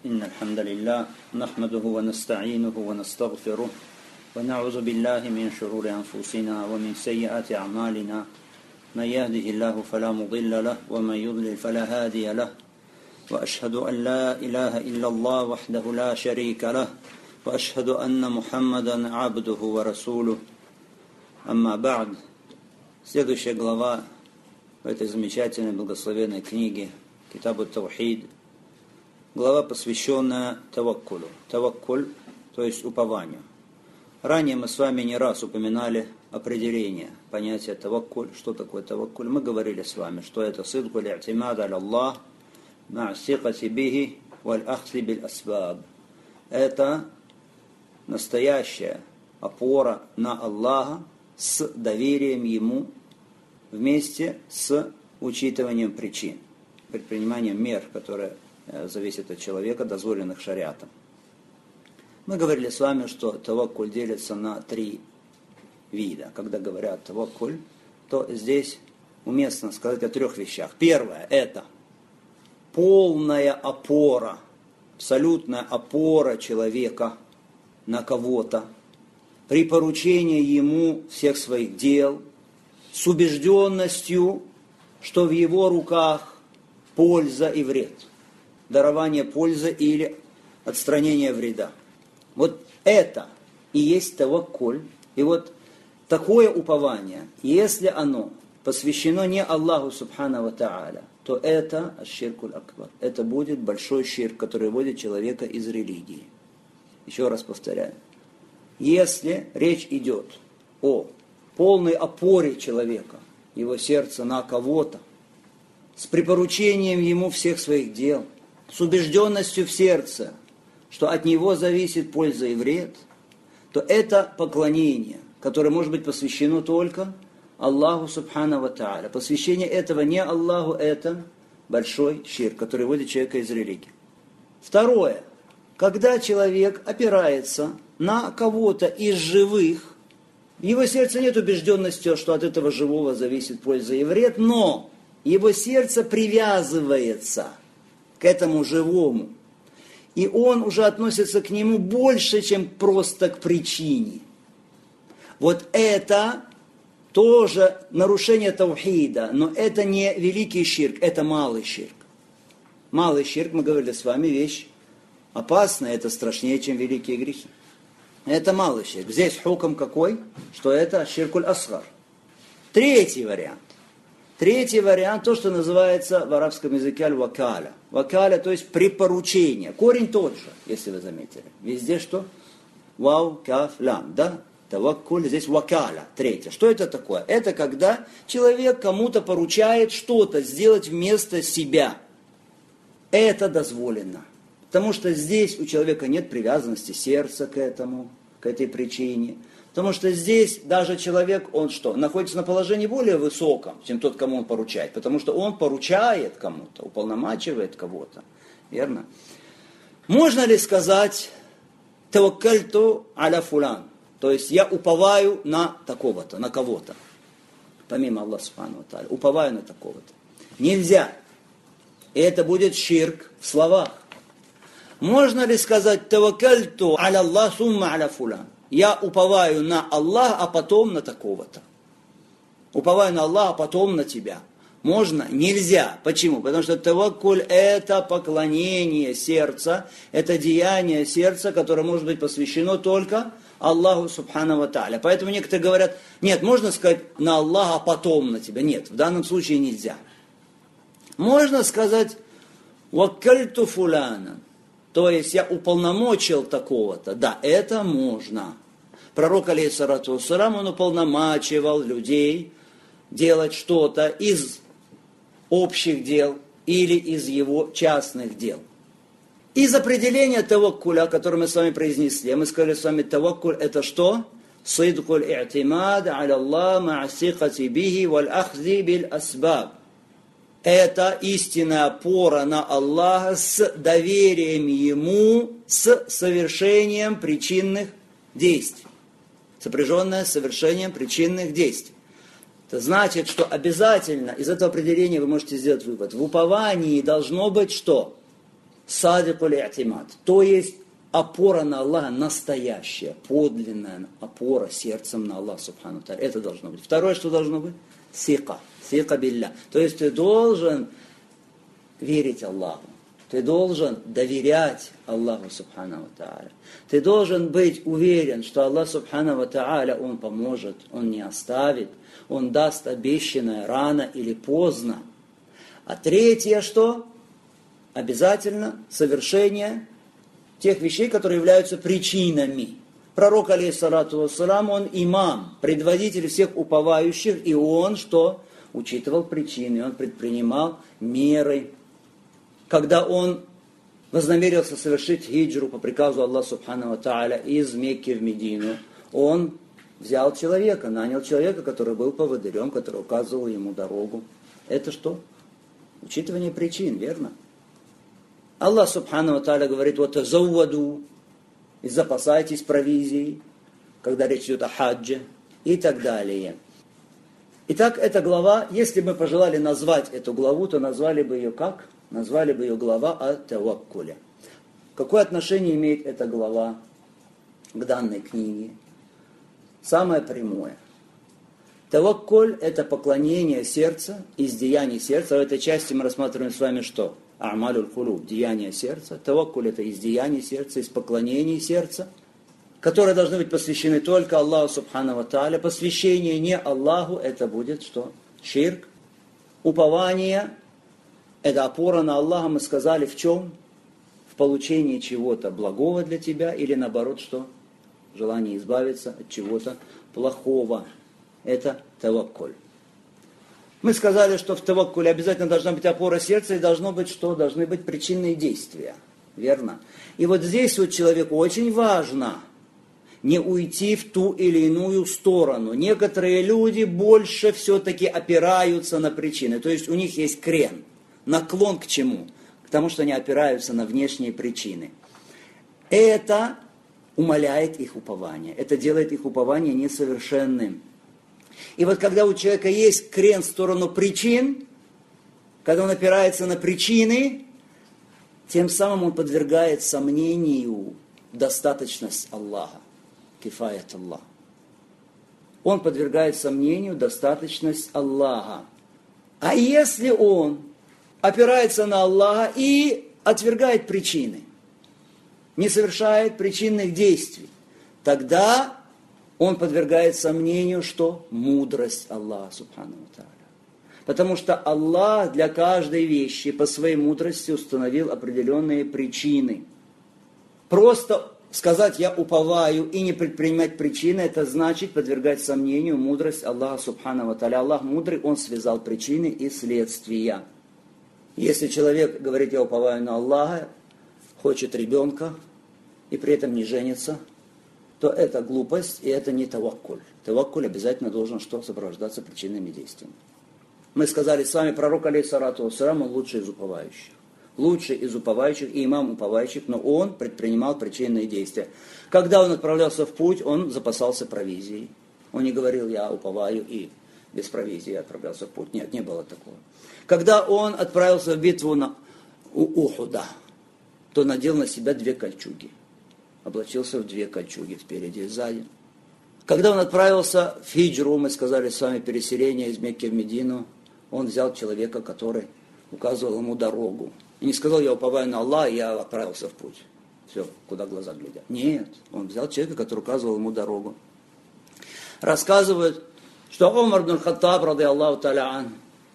إن الحمد لله نحمده ونستعينه ونستغفره ونعوذ بالله من شرور أنفسنا ومن سيئات أعمالنا من يهده الله فلا مضل له ومن يضلل فلا هادي له وأشهد أن لا إله إلا الله وحده لا شريك له وأشهد أن محمدا عبده ورسوله أما بعد. Следующая глава в этой замечательной благословенной книге Китаб ат-Таухид, глава, посвященная таваккулю. Таваккуль, то есть упованию. Ранее мы с вами не раз упоминали определение понятия таваккуль. Что такое таваккуль? Мы говорили с вами, что это сидку ли'тимад аля Аллах ма'а сикати бихи валь ахзи биль асбаб. Это настоящая опора на Аллаха с доверием Ему вместе с учитыванием причин, предприниманием мер, которые зависят от человека, дозволенных шариатом. Мы говорили с вами, что таваккуль делится на 3 вида. Когда говорят таваккуль, то здесь уместно сказать о 3 вещах. Первое – это полная опора, абсолютная опора человека на кого-то, при поручении ему всех своих дел, с убежденностью, что в его руках польза и вред, дарование пользы или отстранение вреда. Вот это и есть таваккуль. И вот такое упование, если оно посвящено не Аллаху Субхану ва Тааля, то это аш-ширкуль акбар. Это будет большой ширк, который выводит человека из религии. Еще раз повторяю. Если речь идет о полной опоре человека, его сердца на кого-то, с припоручением ему всех своих дел, с убежденностью в сердце, что от него зависит польза и вред, то это поклонение, которое может быть посвящено только Аллаху Субхану ва Тааля. Посвящение этого не Аллаху, это большой ширк, который выводит человека из религии. Второе. Когда человек опирается на кого-то из живых, в его сердце нет убежденности, что от этого живого зависит польза и вред, но его сердце привязывается к этому живому, и он уже относится к нему больше, чем просто к причине. Вот это тоже нарушение таухида, но это не великий ширк, это малый ширк. Малый ширк, мы говорили с вами, вещь опасная, это страшнее, чем великие грехи. Это малый ширк. Здесь хукм какой? Что это ширкуль асгар. Третий вариант, то, что называется в арабском языке аль-вакаля. Вакаля, то есть припоручение. Корень тот же, если вы заметили. Везде что? Вау, каф, лам, да? Таваккуль, здесь вакаля. Третье. Что это такое? Это когда человек кому-то поручает что-то сделать вместо себя. Это дозволено. Потому что здесь у человека нет привязанности сердца к этому, к этой причине. Потому что здесь даже человек, он что, находится на положении более высоком, чем тот, кому он поручает. Потому что он поручает кому-то, уполномачивает кого-то. Верно? Можно ли сказать «таваккальту аля фулан», то есть я уповаю на такого-то, на кого-то, помимо Аллаха Субхану ва Тааля, уповаю на такого-то. Нельзя. И это будет ширк в словах. Можно ли сказать «таваккальту аля Аллах сумма аля фулан»? Я уповаю на Аллаха, а потом на такого-то. Уповаю на Аллаха, а потом на тебя. Можно? Нельзя. Почему? Потому что таваккуль – это поклонение сердца, это деяние сердца, которое может быть посвящено только Аллаху Субхану ва Тааля. Поэтому некоторые говорят, нет, можно сказать на Аллаха, а потом на тебя. Нет, в данном случае нельзя. Можно сказать «ваккальту фуляна», то есть я уполномочил такого-то. Да, это можно. Пророк, алейхиссалату вассалам, он уполномачивал людей делать что-то из общих дел или из его частных дел. Из определения таваккуля, которое мы с вами произнесли, мы сказали с вами, таваккуль это что? Сидкуль и'тимад аля Аллах ма'а сикати бихи валь ахзи биль асбаб. Это истинная опора на Аллаха с доверием Ему, с совершением причинных действий. Сопряженное с совершением причинных действий. Это значит, что обязательно из этого определения вы можете сделать вывод. В уповании должно быть что? садикуль и'тимад, то есть опора на Аллаха настоящая, подлинная опора сердцем на Аллаха субхану ва тааля. Это должно быть. Второе, что должно быть? Сика билля. То есть ты должен верить Аллаху. Ты должен доверять Аллаху субхану ва тааля. Ты должен быть уверен, что Аллах субхану ва тааля, Он поможет, Он не оставит, Он даст обещанное рано или поздно. А третье, что? Обязательно совершение тех вещей, которые являются причинами. Пророк, алейхиссалату вассалам, он имам, предводитель всех уповающих, и он что? Учитывал причины, он предпринимал меры. Когда он вознамерился совершить хиджру по приказу Аллаха субхану ва тааля из Мекки в Медину, он взял человека, нанял человека, который был поводырем, который указывал ему дорогу. Это что? Учитывание причин, верно? Аллах субхану ва тааля говорит: «Вот завваду», и запасайтесь провизией, когда речь идет о хаджи, и так далее. Итак, эта глава, если бы мы пожелали назвать эту главу, то назвали бы ее как? Назвали бы ее глава о таваккуле. Какое отношение имеет эта глава к данной книге? Самое прямое. Таваккуль – это поклонение сердца, из деяний сердца. В этой части мы рассматриваем с вами что? А'малюль кулуб, деяния сердца. Таваккуль – это из деяний сердца, из поклонений сердца, которые должны быть посвящены только Аллаху субхану ва тааля. Посвящение не Аллаху – это будет что? Ширк. Упование – это опора на Аллаха, мы сказали, в чем? В получении чего-то благого для тебя, или наоборот, что? Желание избавиться от чего-то плохого. Это таваккуль. Мы сказали, что в таваккуле обязательно должна быть опора сердца, и должно быть что? Должны быть причинные действия. Верно? И вот здесь вот человеку очень важно не уйти в ту или иную сторону. Некоторые люди больше все-таки опираются на причины. То есть у них есть крен, наклон к чему? К тому, что они опираются на внешние причины. Это умаляет их упование. Это делает их упование несовершенным. И вот когда у человека есть крен в сторону причин, когда он опирается на причины, тем самым он подвергает сомнению достаточность Аллаха. Кифаят Аллах. Он подвергает сомнению достаточность Аллаха. А если он опирается на Аллаха и отвергает причины, не совершает причинных действий, тогда он подвергает сомнению, что мудрость Аллаха субхану ва тааля. Потому что Аллах для каждой вещи по своей мудрости установил определенные причины. Просто сказать «я уповаю» и не предпринимать причины, это значит подвергать сомнению мудрость Аллаха субхану ва тааля. Аллах мудрый, Он связал причины и следствия. Если человек говорит «я уповаю на Аллаха», хочет ребенка и при этом не женится, то это глупость, и это не таваккуль. Таваккуль обязательно должен что? Сопровождаться причинными действиями. Мы сказали с вами, пророк, алейхиссалату вассалам, он лучший из уповающих. Лучший из уповающих и имам уповающих, но он предпринимал причинные действия. Когда он отправлялся в путь, он запасался провизией. Он не говорил, я уповаю и без провизии отправлялся в путь. Нет, не было такого. Когда он отправился в битву у Ухуда, то надел на себя 2 кольчуги. Облачился в 2 кольчуги спереди и сзади. Когда он отправился в хиджру, мы сказали с вами, переселение из Мекки в Медину, он взял человека, который указывал ему дорогу. И не сказал, я уповаю на Аллаха, и я отправился в путь. Все, куда глаза глядят. Нет, он взял человека, который указывал ему дорогу. Рассказывают, что Умар ибн Хаттаб, ради Аллаху та'аля ан,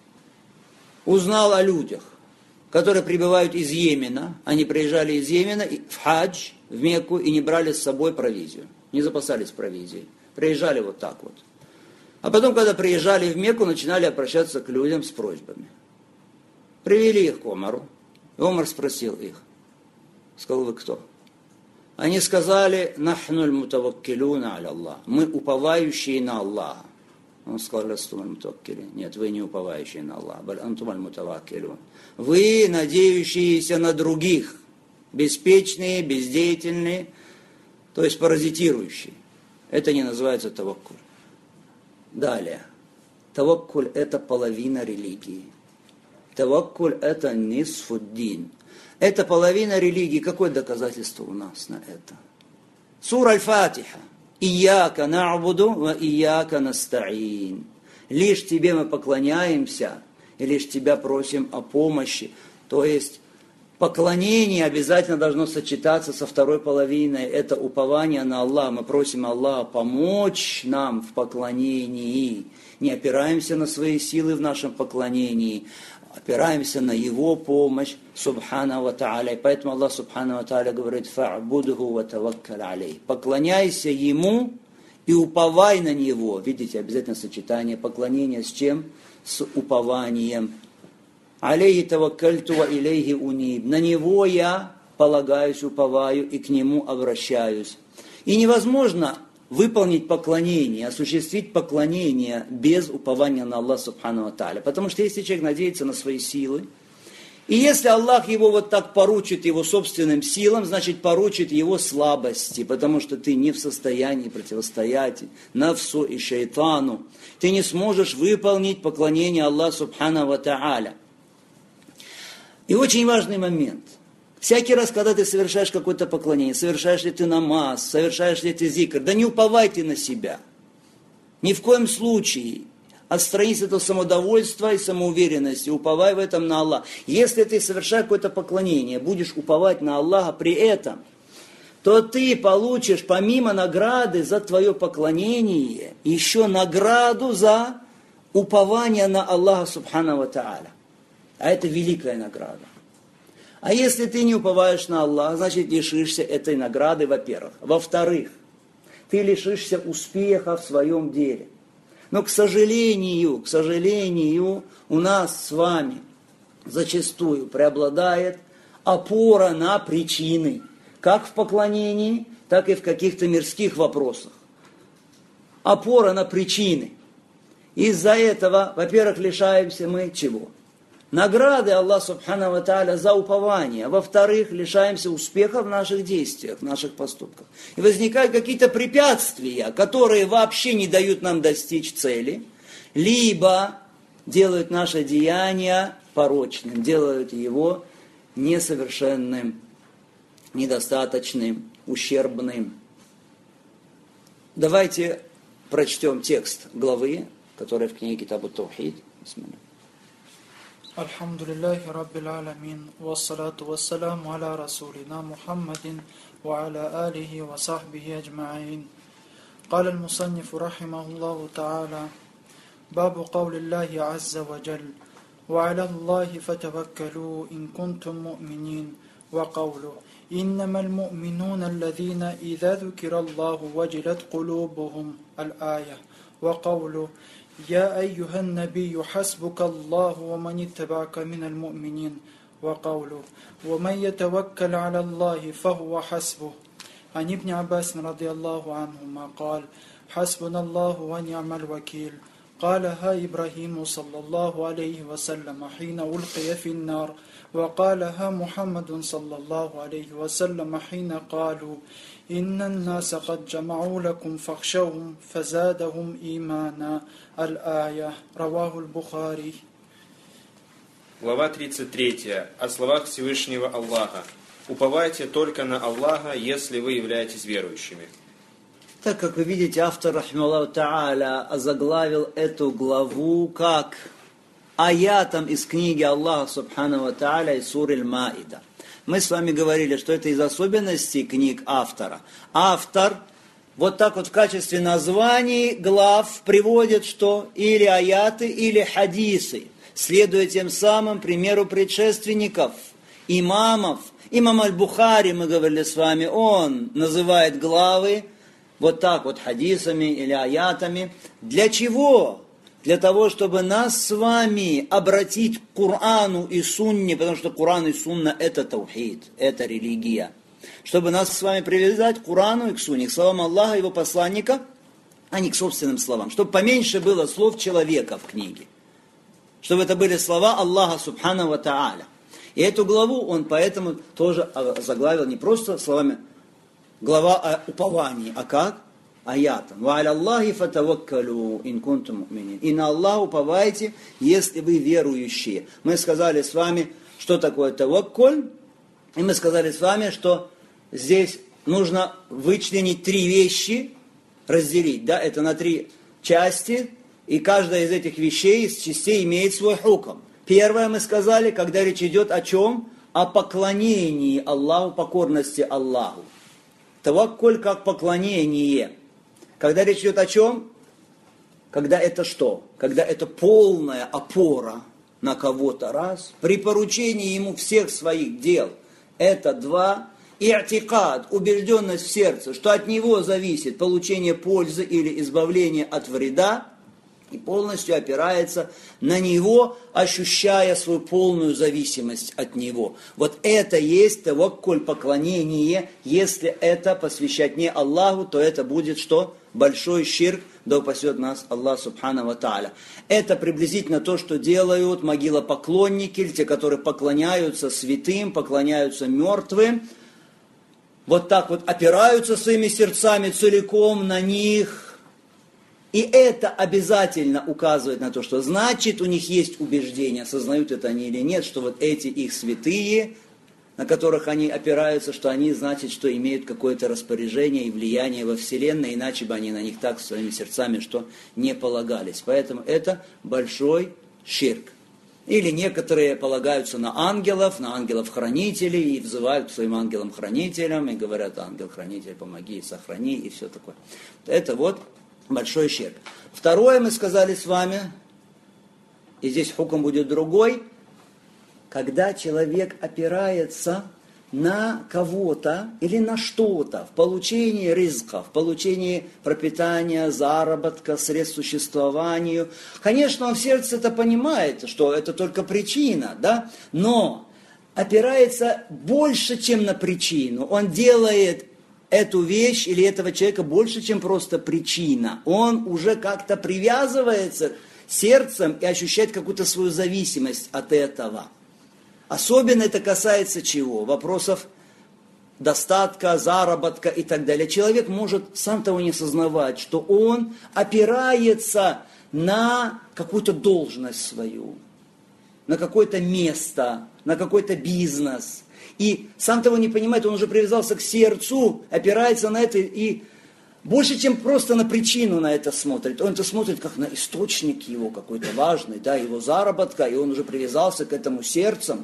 узнал о людях, которые прибывают из Йемена. Они приезжали из Йемена в хадж, в Мекку, и не брали с собой провизию. Не запасались провизией. Приезжали вот так вот. А потом, когда приезжали в Мекку, начинали обращаться к людям с просьбами. Привели их к Омару. И Омар спросил их. Сказал, вы кто? Они сказали, нахнуль мутаваккилуна аля Аллах. Мы уповающие на Аллаха. Он сказал, нет, вы не уповающие на Аллаха. Вы надеющиеся на других. Беспечные, бездеятельные, то есть паразитирующие. Это не называется таваккуль. Далее. Таваккуль – это половина религии. Таваккуль – это нисфуддин. Это половина религии. Какое доказательство у нас на это? Сура Аль-Фатиха. Ияка на'буду ва ияка наста'ин. Лишь тебе мы поклоняемся, и лишь тебя просим о помощи. То есть поклонение обязательно должно сочетаться со второй половиной. Это упование на Аллаха. Мы просим Аллаха помочь нам в поклонении. Не опираемся на свои силы в нашем поклонении, опираемся на Его помощь, субхана ва та'аля. И поэтому Аллах субхана ва та'аля говорит: «Фа'будху ва таваккаль алейх». Поклоняйся Ему и уповай на Него. Видите, обязательно сочетание поклонения с чем? С упованием. «Алейхи таваккальту ва илейхи униб». На Него я полагаюсь, уповаю и к Нему обращаюсь. И невозможно выполнить поклонение, осуществить поклонение без упования на Аллаха субхану ва та'аля. Потому что если человек надеется на свои силы, и если Аллах его вот так поручит его собственным силам, значит поручит его слабости, потому что ты не в состоянии противостоять нафсу и шайтану. Ты не сможешь выполнить поклонение Аллаху субхану ва та'аля. И очень важный момент. Всякий раз, когда ты совершаешь какое-то поклонение, совершаешь ли ты намаз, совершаешь ли ты зикр, да не уповайте на себя. Ни в коем случае. Отстранись от самодовольства и самоуверенности, уповай в этом на Аллаха. Если ты совершаешь какое-то поклонение, будешь уповать на Аллаха при этом, то ты получишь помимо награды за твое поклонение, еще награду за упование на Аллаха субхану ва та'аля. А это великая награда. А если ты не уповаешь на Аллаха, значит лишишься этой награды, во-первых. Во-вторых, ты лишишься успеха в своем деле. Но, к сожалению, у нас с вами зачастую преобладает опора на причины. Как в поклонении, так и в каких-то мирских вопросах. Опора на причины. Из-за этого, во-первых, лишаемся мы чего? Награды Аллаха субхану ва та'аля за упование. Во-вторых, лишаемся успеха в наших действиях, в наших поступках. И возникают какие-то препятствия, которые вообще не дают нам достичь цели, либо делают наше деяние порочным, делают его несовершенным, недостаточным, ущербным. Давайте прочтем текст главы, которая в книге Китаб ат-Таухид. Альхамдулиллахи Раббил Аламин, вассалату вассаламу аля расулина Мухаммадин, ва аля алихи ва сахбихи аджмаин. قال المصنف رحمه الله تعالى: باب قول الله عز وجل: وعلى الله فتوكلوا إن كنتم مؤمنين. وقوله: إنما المؤمنون الذين إذا ذكر الله وجلت قلوبهم. الآية. وقوله: يا أيها النبي حسبك الله ومن اتبعك من المؤمنين. وقوله: ومن يتوكل على الله فهو حسبه. عن ابن عباس رضي الله عنهما قال: حسبنا الله ونعم الوكيل. قالها إبراهيم صلى الله عليه وسلم حين ألقي في النار، وقالها محمد صلى الله عليه وسلم حين قالوا: إن الناس قد جمعوا لكم فاخشوهم فزادهم إيمانا. الآية. رواه البخاري. Глава 33. О словах Всевышнего Аллаха. Уповайте только на Аллаха, если вы являетесь верующими. Так как вы видите, автор, рахималлаху та'аля, озаглавил эту главу как аятом из книги Аллаха субхану ва та'аля из суры Аль-Маида. Мы с вами говорили, что это из особенностей книг автора. Автор вот так вот в качестве названий глав приводит что? Или аяты, или хадисы, следуя тем самым примеру предшественников, имамов. Имам Аль-Бухари, мы говорили с вами, он называет главы вот так вот хадисами или аятами. Для чего? Для того, чтобы нас с вами обратить к Корану и Сунне, потому что Коран и Сунна это таухид, это религия. Чтобы нас с вами привязать к Корану и к Сунне, к словам Аллаха и его посланника, а не к собственным словам. Чтобы поменьше было слов человека в книге. Чтобы это были слова Аллаха субхану ва та'аля. И эту главу он поэтому тоже заглавил не просто словами глава о уповании, а как? аятом. «Ва аля Аллахи фатаваккалю ин кунтум му'минин». И на Аллах уповайте, если вы верующие. Мы сказали с вами, что такое таваккуль. И мы сказали с вами, что здесь нужно вычленить 3 вещи, разделить. Да? Это на 3 части. И каждая из этих вещей, из частей имеет свой хукм. Первое мы сказали, когда речь идет о чем? О поклонении Аллаху, покорности Аллаху. Таваккуль как поклонение. Когда речь идет о чем? Когда это что? Когда это полная опора на кого-то раз. При поручении ему всех своих дел. Это 2. И'тикад, убежденность в сердце, что от него зависит получение пользы или избавление от вреда. И полностью опирается на него, ощущая свою полную зависимость от него. Вот это есть таваккуль, поклонение. Если это посвящать не Аллаху, то это будет что? Большой ширк, да упасет нас Аллах субхану ва тааля. Это приблизительно то, что делают могилопоклонники, те, которые поклоняются святым, поклоняются мертвым. Вот так вот опираются своими сердцами целиком на них. И это обязательно указывает на то, что значит у них есть убеждение, осознают это они или нет, что вот эти их святые, на которых они опираются, что они, значит, что имеют какое-то распоряжение и влияние во Вселенной, иначе бы они на них так своими сердцами, что не полагались. Поэтому это большой ширк. Или некоторые полагаются на ангелов-хранителей, и взывают к своим ангелам-хранителям, и говорят: ангел-хранитель, помоги, сохрани, и все такое. Это вот большой ширк. Второе мы сказали с вами, и здесь хукм будет другой, когда человек опирается на кого-то или на что-то в получении ризка, в получении пропитания, заработка, средств существованию. Конечно, он в сердце это понимает, что это только причина, да? Но опирается больше, чем на причину. Он делает эту вещь или этого человека больше, чем просто причина. Он уже как-то привязывается сердцем и ощущает какую-то свою зависимость от этого. Особенно это касается чего? Вопросов достатка, заработка и так далее. Человек может, сам того не сознавать, что он опирается на какую-то должность свою, на какое-то место, на какой-то бизнес. И сам того не понимает, он уже привязался к сердцу, опирается на это и больше, чем просто на причину на это смотрит. Он это смотрит как на источник его какой-то важный, да, его заработка, и он уже привязался к этому сердцем.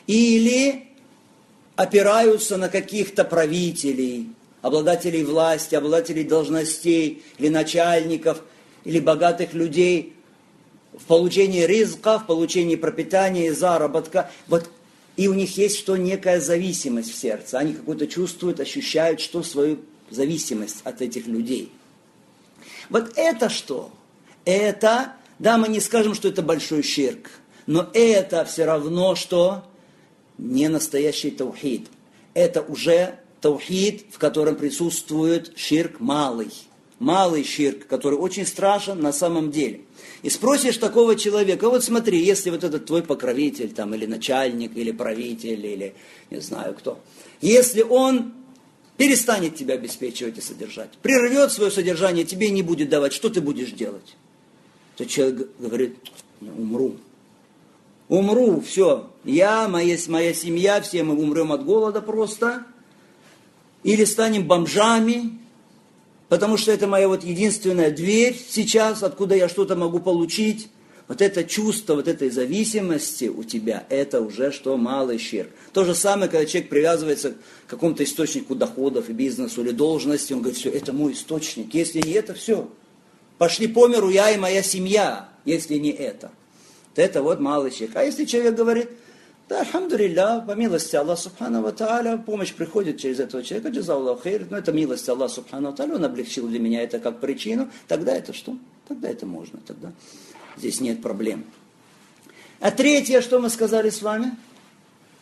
Или опираются на каких-то правителей, обладателей власти, обладателей должностей, или начальников, или богатых людей в получении ризка, в получении пропитания и заработка. Вот. И у них есть что, некая зависимость в сердце. Они какую-то чувствуют, ощущают, что свою зависимость от этих людей. Вот это что? Это, да, мы не скажем, что это большой ширк, но это все равно, что не настоящий таухид. Это уже таухид, в котором присутствует ширк малый. Малый ширк, который очень страшен на самом деле. И спросишь такого человека: вот смотри, если вот этот твой покровитель, там, или начальник, или правитель, или не знаю кто, если он перестанет тебя обеспечивать и содержать, прервет свое содержание, тебе не будет давать, что ты будешь делать? То человек говорит: умру. Умру, все. Я, моя семья, все мы умрем от голода просто. Или станем бомжами, потому что это моя вот единственная дверь сейчас, откуда я что-то могу получить. Вот это чувство, вот этой зависимости у тебя, это уже что, малый ширк. То же самое, когда человек привязывается к какому-то источнику доходов и бизнесу или должности, он говорит: все, это мой источник. Если не это, все. Пошли по миру я и моя семья, если не это. Это вот малый ширк. А если человек говорит: да, альхамдулилля, по милости Аллаха субхану ва тааля, помощь приходит через этого человека, джазаллаху хейр, но это милость Аллаха субхану ва тааля, он облегчил для меня это как причину, тогда это что? Тогда это можно, тогда здесь нет проблем. А третье, что мы сказали с вами?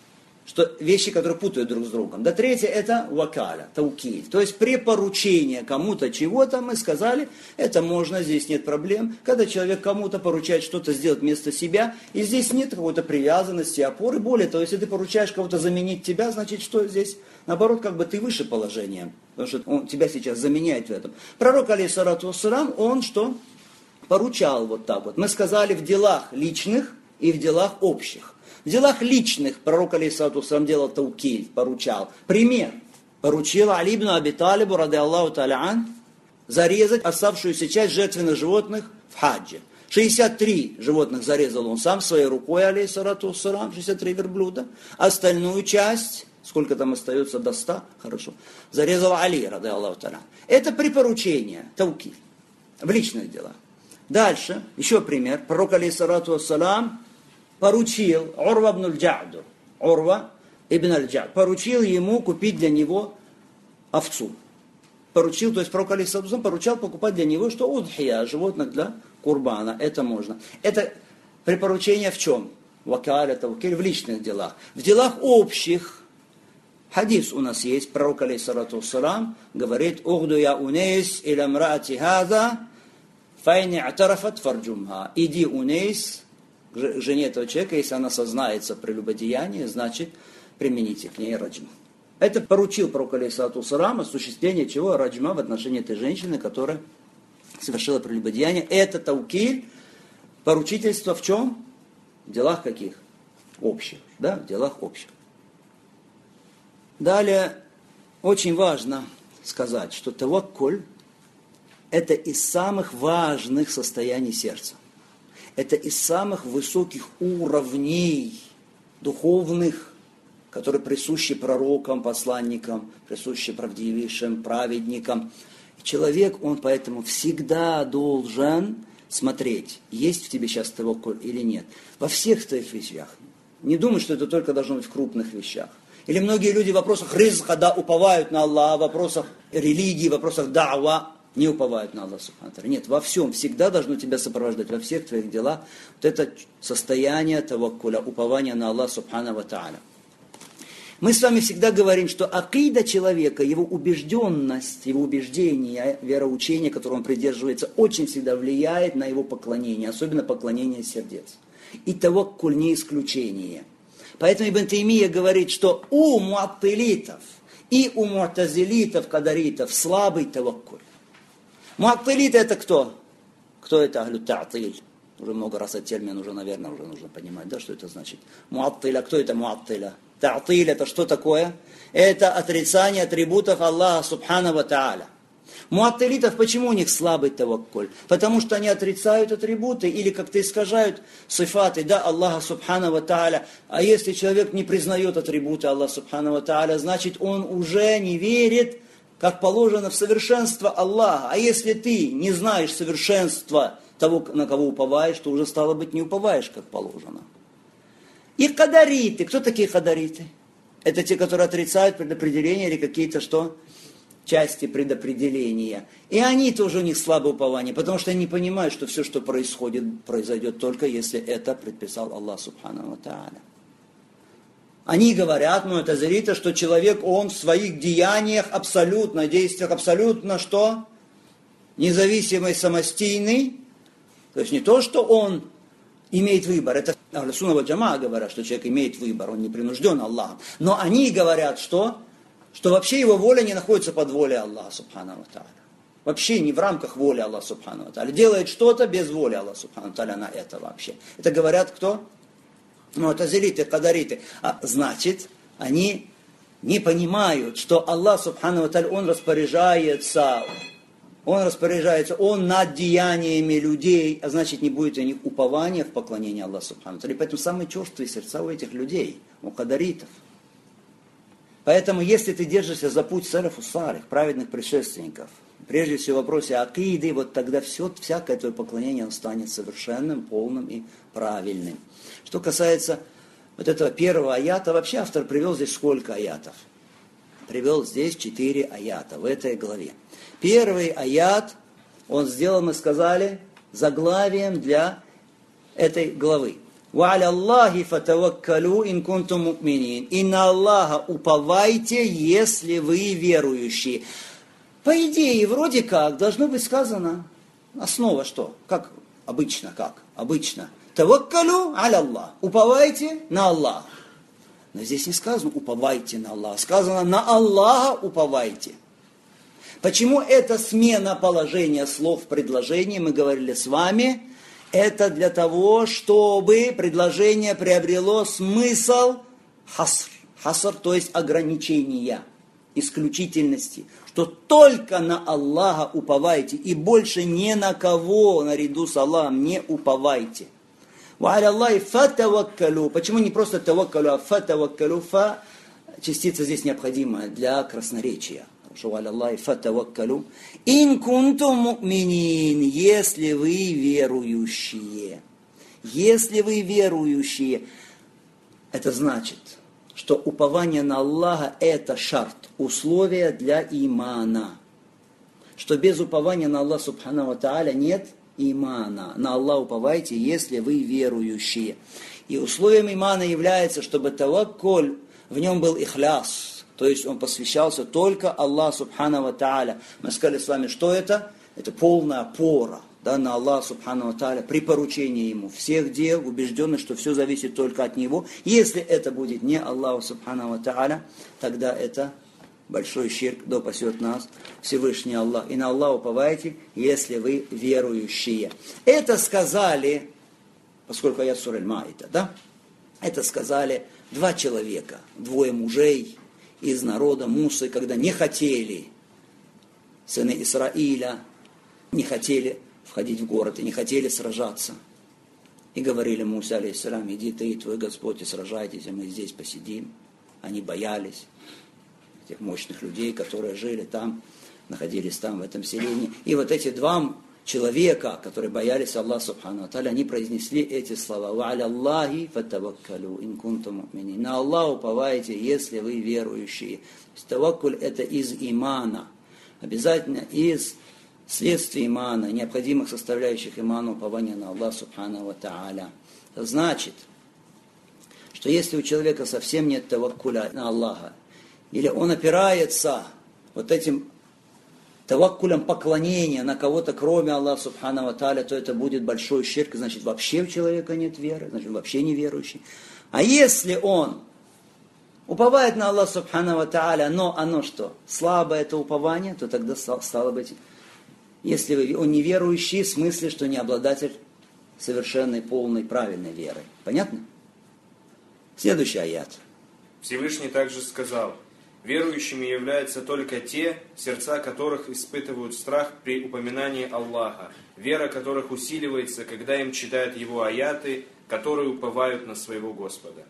что вещи, которые путают друг с другом. Да, третье это вакаля, таукиль. То есть препоручение кому-то чего-то, мы сказали, это можно, здесь нет проблем. Когда человек кому-то поручает что-то сделать вместо себя, и здесь нет какой-то привязанности, опоры. Более того, если ты поручаешь кого-то заменить тебя, значит, что здесь? Наоборот, как бы ты выше положением, потому что он тебя сейчас заменяет в этом. Пророк, алейхиссалату вассалам, он что? Поручал вот так вот. Мы сказали в делах личных и в делах общих. В делах личных пророк, алейхиссалату вассалам, делал таукиль, поручал. Пример. Поручил Али ибн Аби Талибу, ради Аллаху та'аля ан, зарезать оставшуюся часть жертвенных животных в хаджи. 63 животных зарезал он сам своей рукой, алейхиссалату вассалам, 63 верблюда. Остальную часть, сколько там остается до 100, хорошо, зарезал Али, ради Аллаху та'аля. Это припоручение, таукиль, в личных делах. Дальше, еще пример. Пророк, алейхиссалату вассалам, поручил Урва ибн аль-Джа'ду, Урва ибн аль-Джа'д, поручил ему купить для него овцу. Поручил, то есть пророк алейхиссалату вассалам поручал покупать для него, что удхия, животных для курбана, это можно. Это припоручение в чем? Вакаля, таукиль, в личных делах. В делах общих, хадис у нас есть, пророк алейхиссалату вассалам говорит, «Угду я унейс иля мраати хаза, файни атарафат фарджумха». Иди, унейс, к жене этого человека, если она сознается в прелюбодеянии, значит, примените к ней раджм. Это поручил пророк алейхиссалату вассалам осуществление чего? Раджма в отношении этой женщины, которая совершила прелюбодеяние. Это таукиль, поручительство в чем? В делах каких? Общих. Да, в делах общих. Далее, очень важно сказать, что таваккуль это из самых важных состояний сердца. Это из самых высоких уровней духовных, которые присущи пророкам, посланникам, присущи правдивейшим праведникам. И человек, он поэтому всегда должен смотреть, есть в тебе сейчас таваккуль или нет. Во всех твоих вещах. Не думай, что это только должно быть в крупных вещах. Или многие люди в вопросах ризка, да, уповают на Аллаха, в вопросах религии, в вопросах да'ва, не уповают на Аллаха субхану ва тааля. Нет, во всем, всегда должно тебя сопровождать, во всех твоих делах, вот это состояние таваккуля, упования на Аллаха субхану ва тааля. Мы с вами всегда говорим, что акида человека, его убежденность, его убеждение, вероучение, которое он придерживается, очень всегда влияет на его поклонение, особенно поклонение сердец. И таваккуль не исключение. Поэтому Ибн Таймия говорит, что у муаттилитов и у му'тазилитов, кадаритов слабый таваккуль. Муаттилиты это кто? Кто это ахлю та'тиль? Уже много раз этот термин уже, наверное, уже нужно понимать, да, что это значит. Муаттиля, кто это муаттиля? Та'тиль это что такое? Это отрицание атрибутов Аллаха субхану ва тааля. Муаттилитов, почему у них слабый таваккуль? Потому что они отрицают атрибуты или как-то искажают сифаты, да, Аллаха субхану ва тааля. А если человек не признает атрибуты Аллаха субхану ва тааля, значит он уже не верит, как положено, в совершенство Аллаха. А если ты не знаешь совершенства того, на кого уповаешь, то уже стало быть не уповаешь, как положено. И кадариты. Кто такие кадариты? Это те, которые отрицают предопределение или какие-то что? Части предопределения. И они тоже у них слабое упование, потому что они не понимают, что все, что происходит, произойдет только если это предписал Аллах субхану ва тааля. Они говорят, му'тазилиты, что человек, он в своих деяниях абсолютно, действиях абсолютно что? Независимый, самостийный. То есть не то, что он имеет выбор. Это Ахлю Сунна валь Джамаа говорят, что человек имеет выбор, он не принужден Аллахом. Но они говорят, что вообще его воля не находится под волей Аллаха субхану ва тааля. Вообще не в рамках воли Аллаха субхану ва тааля. Делает что-то без воли Аллаха субхану ва тааля на это вообще. Это говорят кто? Му'тазилиты, кадариты. А значит, они не понимают, что Аллах субхану ва тааля, Он распоряжается, Он над деяниями людей, а значит не будет у них упования в поклонении Аллаху субхану ва тааля. Поэтому самые черствые сердца у этих людей, у кадаритов. Поэтому если ты держишься за путь салафу салих, праведных предшественников, прежде всего в вопросе акиды, вот тогда всякое твое поклонение станет совершенным, полным и правильным. Что касается вот этого первого аята, вообще автор привел здесь сколько аятов? Привел здесь 4 аята в этой главе. Первый аят, он сделал, мы сказали, заглавием для этой главы. وَعَلَى اللَّهِ فَتَوَكَّلُوا إِن كُنتُم مُؤْمِنِينَ. И на Аллаха уповайте, если вы верующие. По идее, вроде как, должно быть сказано, основа что? Как обычно, Таваккалу аля Аллах. Уповайте на Аллаха. Но здесь не сказано уповайте на Аллаха. Сказано на Аллаха уповайте. Почему это смена положения слов в предложении, мы говорили с вами, это для того, чтобы предложение приобрело смысл хаср. Хаср, то есть ограничения, исключительности. Что только на Аллаха уповайте и больше ни на кого наряду с Аллахом не уповайте. وَعَلَى اللَّهِ فَتَوَكَّلُوا. Почему не просто таваккалу, а фатаваккалу? Фа частица здесь необходима для красноречия. وَعَلَى اللَّهِ فَتَوَكَّلُوا إِن كُنتُم مُؤْمِنِينَ. Если вы верующие. Если вы верующие. Это значит, что упование на Аллаха это шарт, условие для имана. Что без упования на Аллаха субхану ва тааля нет имана. На Аллаха уповайте, если вы верующие. И условием имана является, чтобы таваккуль, в нем был ихляс. То есть он посвящался только Аллаху субхану ва тааля. Мы сказали с вами, что это? Это полная опора. Да, на Аллаха субхану ва тааля, при поручении Ему всех дел, убежденность, что все зависит только от Него. Если это будет не Аллаху субхану ва тааля, тогда это большой ширк, да пасет нас Всевышний Аллах. И на Аллаха уповайте, если вы верующие. Это сказали, поскольку аят сура Аль-Маида, да? Это сказали два человека, двое мужей из народа Мусы, когда не хотели, сыны Исраиля, не хотели входить в город и не хотели сражаться. И говорили Мусе, алейхиссалям, иди ты и твой Господь и сражайтесь, а мы здесь посидим. Они боялись тех мощных людей, которые жили там, находились там, в этом селении. И вот эти два человека, которые боялись Аллаха субхану ва тааля, они произнесли эти слова. وَعَلَى اللَّهِ فَتَوَكَّلُوا إِن كُنتُم مُؤْمِنِينَ. На Аллаха уповайте, если вы верующие. Таваккуль это из имана. Обязательно из следствие имана, необходимых составляющих имана, упования на Аллаха субхану ва тааля. Это значит, что если у человека совсем нет таваккуля на Аллаха, или он опирается вот этим таваккулем поклонения на кого-то, кроме Аллаха субхану ва тааля, то это будет большой ширк, значит вообще у человека нет веры, значит он вообще неверующий. А если он уповает на Аллаха субхану ва тааля, но оно что? Слабое это упование, то тогда стало быть, если он неверующий, в смысле, что не обладатель совершенной, полной, правильной веры. Понятно? Следующий аят. Всевышний также сказал: верующими являются только те, сердца которых испытывают страх при упоминании Аллаха, вера которых усиливается, когда им читают Его аяты, которые уповают на своего Господа.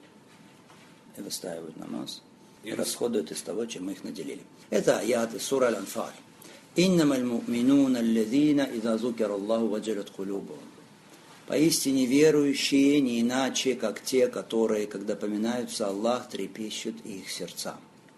И выстаивают намаз, и расходуют из того, чем мы их наделили. Это аяты сура Аль-Анфаль. «Иннама аль-му'минуна аллазина иза зукира Аллаху ваджалат кулубухум». Поистине верующие не иначе, как те, которые, когда поминаются Аллах, трепещут их сердца.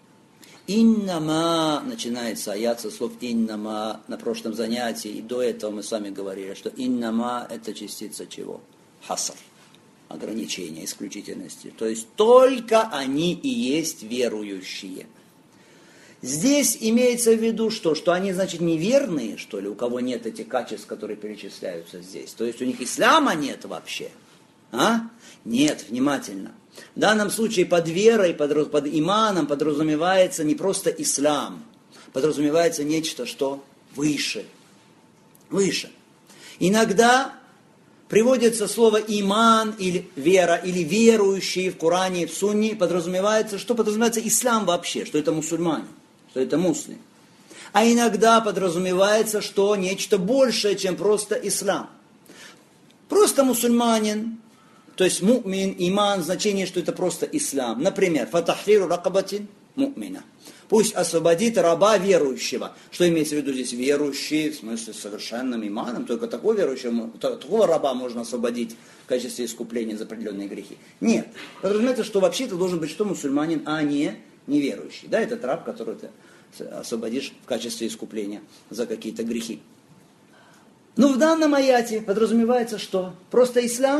«Иннама», начинается аят со слов «иннама». На прошлом занятии и до этого мы с вами говорили, что «иннама» это частица чего? Хаср. Ограничения, исключительности. То есть только они и есть верующие. Здесь имеется в виду что? Что они, значит, неверные, что ли, у кого нет этих качеств, которые перечисляются здесь. То есть у них ислама нет вообще. А? Нет, внимательно. В данном случае под верой, под иманом подразумевается не просто ислам. Подразумевается нечто, что выше. Выше. Иногда приводится слово иман или вера, или верующие в Коране, в Сунне, подразумевается, что подразумевается ислам вообще, что это мусульмане. Что это муслим. А иногда подразумевается, что нечто большее, чем просто ислам. Просто мусульманин, то есть му'мин, иман, значение, что это просто ислам. Например, фатахриру ракабатин му'мина. Пусть освободит раба верующего. Что имеется в виду здесь? Верующий, в смысле, совершенным иманом. Только такого верующего, такого раба можно освободить в качестве искупления за определенные грехи. Нет. Подразумевается, что вообще это должен быть что мусульманин, а не неверующий. Да, этот раб, который ты освободишь в качестве искупления за какие-то грехи. Но в данном аяте подразумевается, что просто ислам,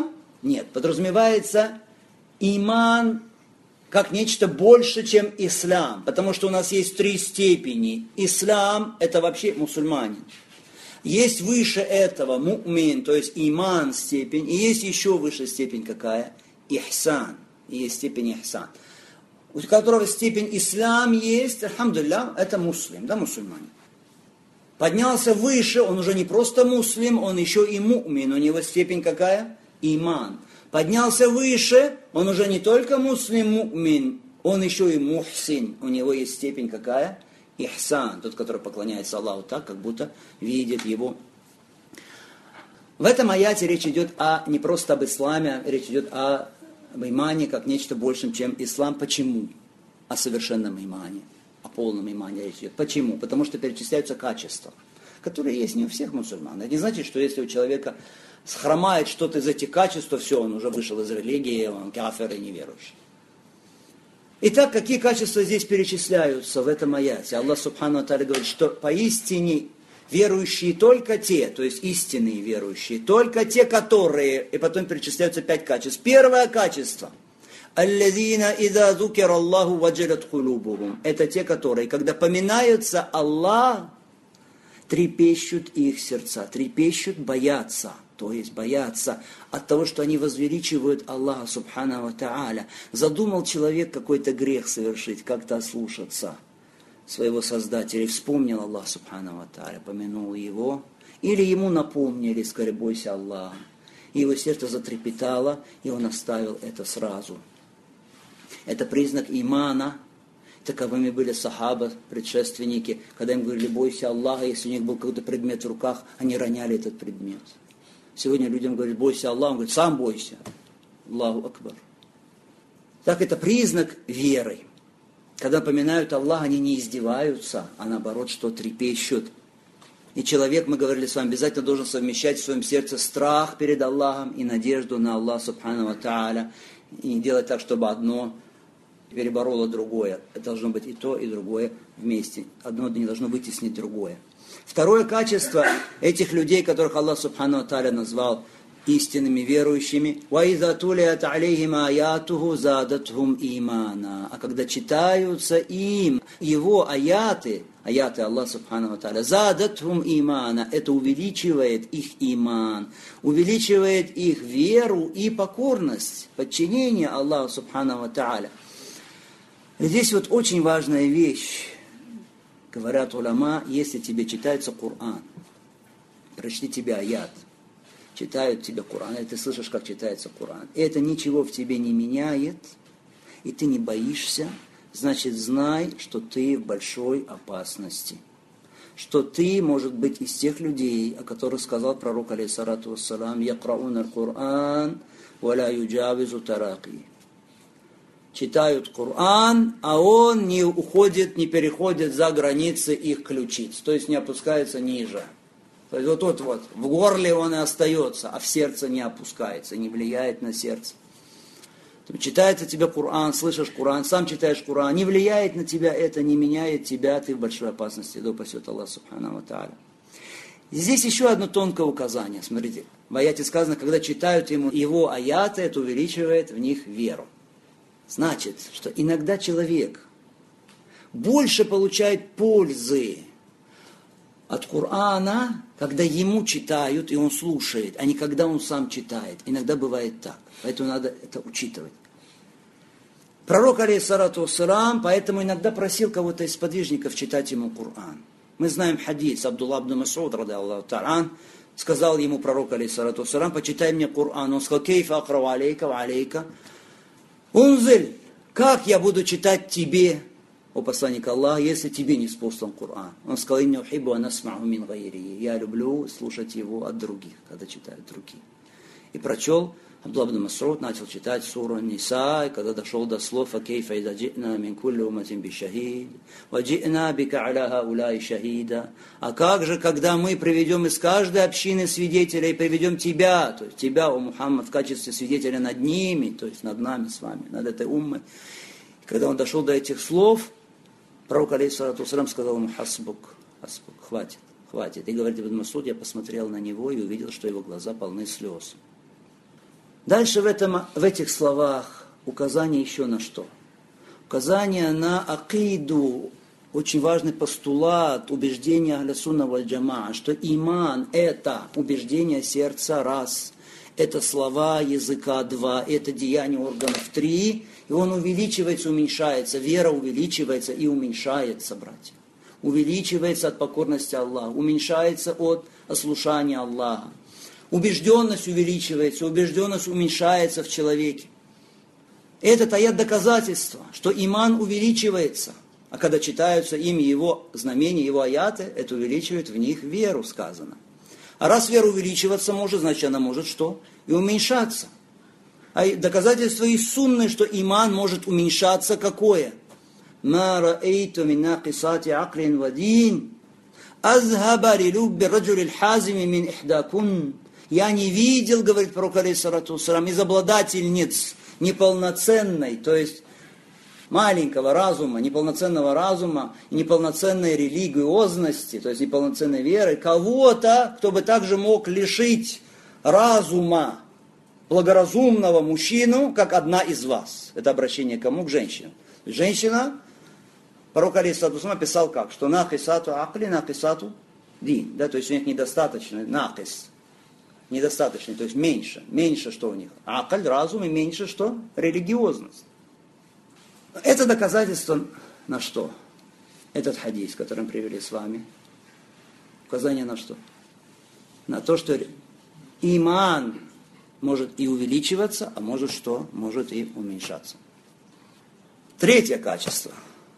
Нет, подразумевается иман как нечто больше, чем ислам. Потому что у нас есть 3 степени. Ислам – это вообще мусульманин. Есть выше этого му'мин, то есть иман степень. И есть еще выше степень какая? Ихсан. И есть степень ихсан. У которого степень ислам есть, альхамдулилля, это муслим, да, мусульманин. Поднялся выше, он уже не просто муслим, он еще и му'мин. У него степень какая? Иман. Поднялся выше, он уже не только муслим, му'мин, он еще и мухсин. У него есть степень какая? Ихсан. Тот, который поклоняется Аллаху так, как будто видит его. В этом аяте речь идет не просто об исламе, речь идет об имане как нечто большем, чем ислам. Почему? О совершенном имане. О полном имане речь идет. Почему? Потому что перечисляются качества, которые есть не у всех мусульман. Это не значит, что если у человека схромает что-то из этих качеств, то все, он уже вышел из религии, он кафир и неверующий. Итак, какие качества здесь перечисляются в этом аяте? Аллах Субхану ва Тааля говорит, что поистине верующие только те, то есть истинные верующие, только те, которые, и потом перечисляются 5 качеств. Первое качество – «Аллазина иза зукир Аллаху ваджалат кулубухум». Это те, которые, когда поминаются Аллах, трепещут их сердца, трепещут, боятся. То есть боятся от того, что они возвеличивают Аллаха Субхану ва Тааля. Задумал человек какой-то грех совершить, как-то ослушаться своего Создателя. И вспомнил Аллах Субхану ва Тааля, помянул его. Или ему напомнили, сказали, бойся Аллаха. И его сердце затрепетало, и он оставил это сразу. Это признак имана. Таковыми были сахаба, предшественники. Когда им говорили, бойся Аллаха, если у них был какой-то предмет в руках, они роняли этот предмет. Сегодня людям говорят, бойся Аллаха, он говорит, сам бойся. Аллаху Акбар. Так это признак веры. Когда поминают Аллаха, они не издеваются, а наоборот, что трепещут. И человек, мы говорили с вами, обязательно должен совмещать в своем сердце страх перед Аллахом и надежду на Аллаха Субхану ва Тааля. И не делать так, чтобы одно перебороло другое. Это должно быть и то, и другое вместе. Одно не должно вытеснить другое. Второе качество этих людей, которых Аллах Субхану ва Тааля назвал истинными верующими, وَإِذَا تُلِيَتْ عَلَيْهِمْ آيَاتُهُ زَادَتْهُمْ إِيمَانًا. А когда читаются им его аяты Аллаха Субхану ва Тааля, زَادَتْهُمْ إِيمَانًا, это увеличивает их иман, увеличивает их веру и покорность, подчинение Аллаху Субхану ва Тааля. Здесь вот очень важная вещь. Говорят уляма, если тебе читается Коран, прочти тебе аят, читают тебе Коран, и ты слышишь, как читается Коран. И это ничего в тебе не меняет, и ты не боишься, значит, знай, что ты в большой опасности. Что ты, может быть, из тех людей, о которых сказал пророк, алейхиссалату вассалам, «Якраун аль-Кур'ан, ва ла юджавизу тараки». Читают Коран, а он не уходит, не переходит за границы их ключиц, то есть не опускается ниже. То есть вот тут вот, в горле он и остается, а в сердце не опускается, не влияет на сердце. Читается тебе Коран, слышишь Коран, сам читаешь Коран, не влияет на тебя это, не меняет тебя, ты в большой опасности, да упасет Аллах Субхану ва Тааля. Здесь еще одно тонкое указание, смотрите. В аяте сказано, когда читают ему его аяты, это увеличивает в них веру. Значит, что иногда человек больше получает пользы от Корана, когда ему читают, и он слушает, а не когда он сам читает. Иногда бывает так. Поэтому надо это учитывать. Пророк, алейхиссалату вассалам, поэтому иногда просил кого-то из сподвижников читать ему Коран. Мы знаем хадис, Абдулла ибн Мас'уд, ради Аллаху та'ala, сказал ему пророк, алейхиссалату вассалам, почитай мне Коран. Он сказал, кейфа акрау алейка ва алейка. Унзель, как я буду читать тебе, о посланник Аллаха, если тебе не спослан Коран? Он сказал, инна ухиббу ан асма'у мин гайри. Я люблю слушать его от других, когда читают другие. И прочел, Абдулла ибн Мас'уд начал читать суру Ниса, и когда дошел до слов, «Акейфа иза джи'на мин кулли уматин бишахид, ва джи'на бика аля хауляи шахида». А как же, когда мы приведем из каждой общины свидетеля и приведем тебя, то есть тебя, о Мухаммад, в качестве свидетеля над ними, то есть над нами с вами, над этой уммой. И когда он дошел до этих слов, пророк, алейхиссалату вассалам, сказал ему, хасбук, хватит. И говорит Ибн Мас'уд, я посмотрел на него и увидел, что его глаза полны слез. Дальше в этих словах указание еще на что? Указание на акиду, очень важный постулат, убеждение Ахля Сунна валь Джамаа, что иман – это убеждение сердца – раз, это слова языка – два, это деяние органов – три, и он увеличивается, уменьшается, вера увеличивается и уменьшается, братья. Увеличивается от покорности Аллаху, уменьшается от ослушания Аллаха. Убежденность увеличивается, убежденность уменьшается в человеке. Этот аят доказательство, что иман увеличивается. А когда читаются ими его знамения, его аяты, это увеличивает в них веру, сказано. А раз вера увеличиваться может, значит она может что? И уменьшаться. А доказательство из сунны, что иман может уменьшаться, какое? «Ма раэйту мин нақисати аклин ва дин, азхаба лилубби раджулил хазими мин ихдакун». Я не видел, говорит пророк алейхиссалату вассалам, из обладательниц неполноценной, то есть маленького разума, неполноценного разума, неполноценной религиозности, то есть неполноценной веры, кого-то, кто бы также мог лишить разума благоразумного мужчину, как одна из вас. Это обращение к кому? К женщинам. Женщина, пророк алейхиссалату вассалам писал как? Что нахисату акли, нахисату дин. Да, то есть у них недостаточно нахис. Недостаточно, то есть меньше. Меньше что у них? Акль, разум, и меньше что? Религиозность. Это доказательство на что? Этот хадис, который мы привели с вами. Указание на что? На то, что иман может и увеличиваться, а может что? Может и уменьшаться. Третье качество,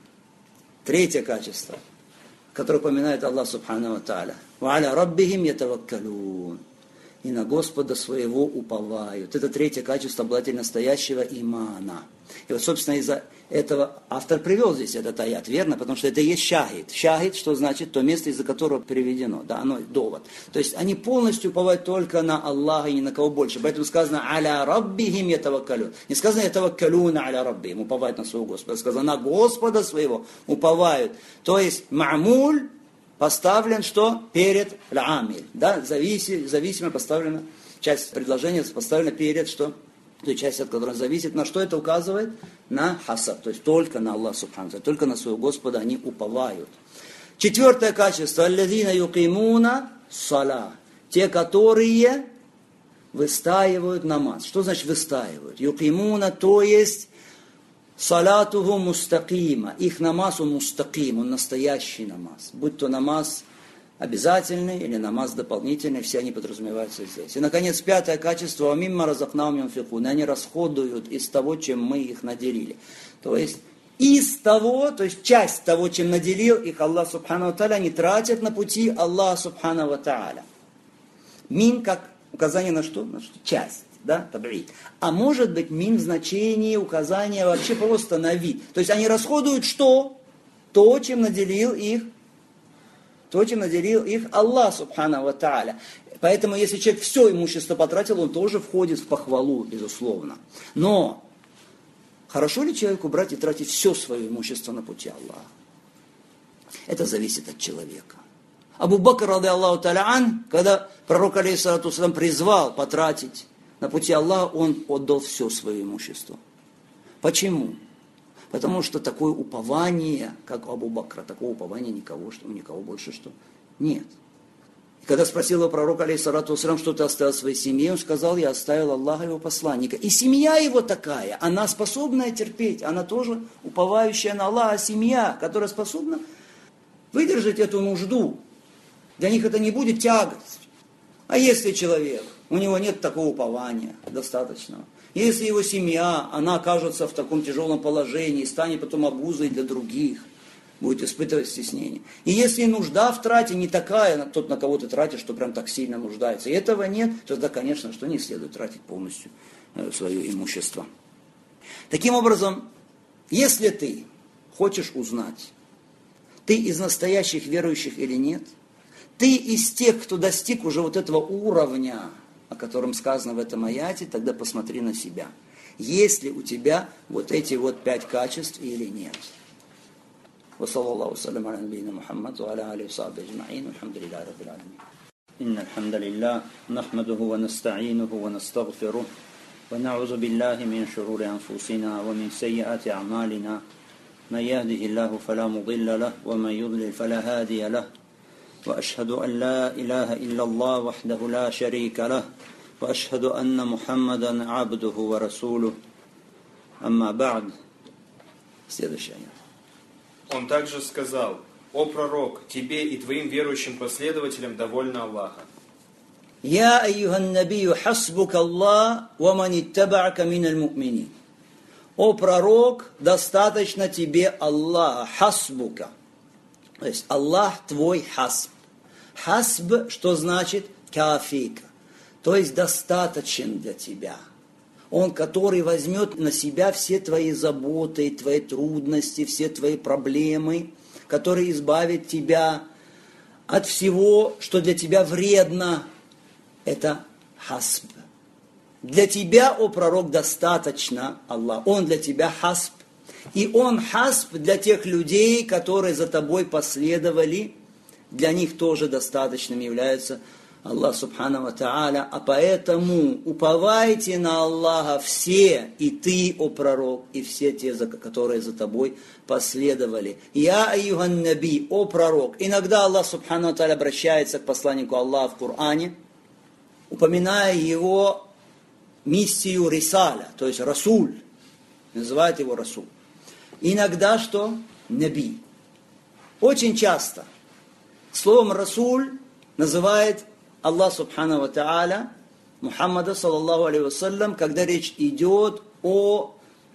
которое упоминает Аллах Субхану ва Тааля. «Ва аля раббихим ятаваккалун». И на Господа своего уповают. Это третье качество обладателя настоящего имана. И вот, собственно, из-за этого автор привел здесь этот аят, верно? Потому что это и есть шахид. Шахид, что значит то место, из-за которого приведено. Да, оно довод. То есть они полностью уповают только на Аллаха и ни на кого больше. Поэтому сказано «Аля раббихим ятаваккалун». Не сказано «Ятаваккалуна аля раббихим», уповают на своего Господа. Сказано «На Господа своего уповают». То есть «Ма'муль» поставлен что? Перед ля-амиль. Да? Зависимо поставлена, часть предложения поставлена перед что? Той части, от которой зависит. На что это указывает? На хасаб. То есть только на Аллах Субхану, только на своего Господа они уповают. Четвертое качество. Аллазина юкимуна сала. Те, которые выстаивают намаз. Что значит выстаивают? Юкимуна, то есть салатуху мустакима. Их намаз он мустаким, он настоящий намаз. Будь то намаз обязательный или намаз дополнительный, все они подразумеваются здесь. И, наконец, пятое качество. «Мимма разакнаум юнфикун». Они расходуют из того, чем мы их наделили. То есть, из того, то есть часть того, чем наделил их Аллах Субхану ва Тааля, они тратят на пути Аллаха Субхану ва Тааля. Мин как указание на что? На что? Часть. Да, таб'ид. А может быть мин в значении указания вообще просто на вид. То есть они расходуют что? То, чем наделил их Аллах Субхану ва Тааля. Поэтому если человек все имущество потратил, он тоже входит в похвалу, безусловно. Но хорошо ли человеку брать и тратить все свое имущество на пути Аллаха? Это зависит от человека. Абу Бакр, ради Аллаху та'аля ан, когда пророк алейхиссалату вассалам призвал потратить на пути Аллаха, он отдал все свое имущество. Почему? Потому что такое упование, как у Абу Бакра, такого упования у никого больше что? Нет. И когда спросил его пророк, алейхиссалату вассалам, что ты оставил в своей семье, он сказал: я оставил Аллаха и его посланника. И семья его такая, она способная терпеть, она тоже уповающая на Аллаха, семья, которая способна выдержать эту нужду. Для них это не будет тягость. А если человек, у него нет такого упования достаточного, если его семья, она окажется в таком тяжелом положении, станет потом обузой для других, будет испытывать стеснение. И если нужда в трате не такая, на тот, на кого ты тратишь, что прям так сильно нуждается, и этого нет, то тогда, конечно, что не следует тратить полностью свое имущество. Таким образом, если ты хочешь узнать, ты из настоящих верующих или нет, ты из тех, кто достиг уже вот этого уровня, о котором сказано в этом аяте, тогда посмотри на себя. Есть ли у тебя вот эти вот 5 качеств или нет? وصلى الله وسلم على نبينا محمد وعلى آله وصحبه أجمعين والحمد لله رب العالمين. إن الحمد لله نحمده ونستعينه ونستغفره ونعوذ بالله من شرور أنفسنا ومن سيئات أعمالنا من يهده الله فلا مضل له ومن يضلل فلا هادي له وأشهد أن لا إله إلا الله وحده لا شريك له وأشهد أن محمدا عبده ورسوله أما بعد. Следующее. Он также сказал: «О пророк, тебе и твоим верующим последователям довольно Аллаха». يا أيها النبي حسبك الله ومن اتبعك من المؤمنين. О пророк, достаточно тебе Аллаха, хасбука. То есть Аллах твой хасб. Хасб, что значит кафика. То есть достаточен для тебя. Он, который возьмет на себя все твои заботы, твои трудности, все твои проблемы, который избавит тебя от всего, что для тебя вредно. Это хасб. Для тебя, о пророк, достаточно Аллах. Он для тебя хасб. И он хасб для тех людей, которые за тобой последовали. Для них тоже достаточным является Аллах Субхану ва Тааля. А поэтому уповайте на Аллаха все, и ты, о пророк, и все те, которые за тобой последовали. Я айюхан наби, о пророк. Иногда Аллах Субхану ва Тааля обращается к посланнику Аллаха в Коране, упоминая его миссию рисаля, то есть расуль, называет его расуль. Иногда что? Наби. Очень часто словом расуль называет Аллах Субхану ва Тааля Мухаммада, саллаллаху алейхи вассалям, когда речь идет о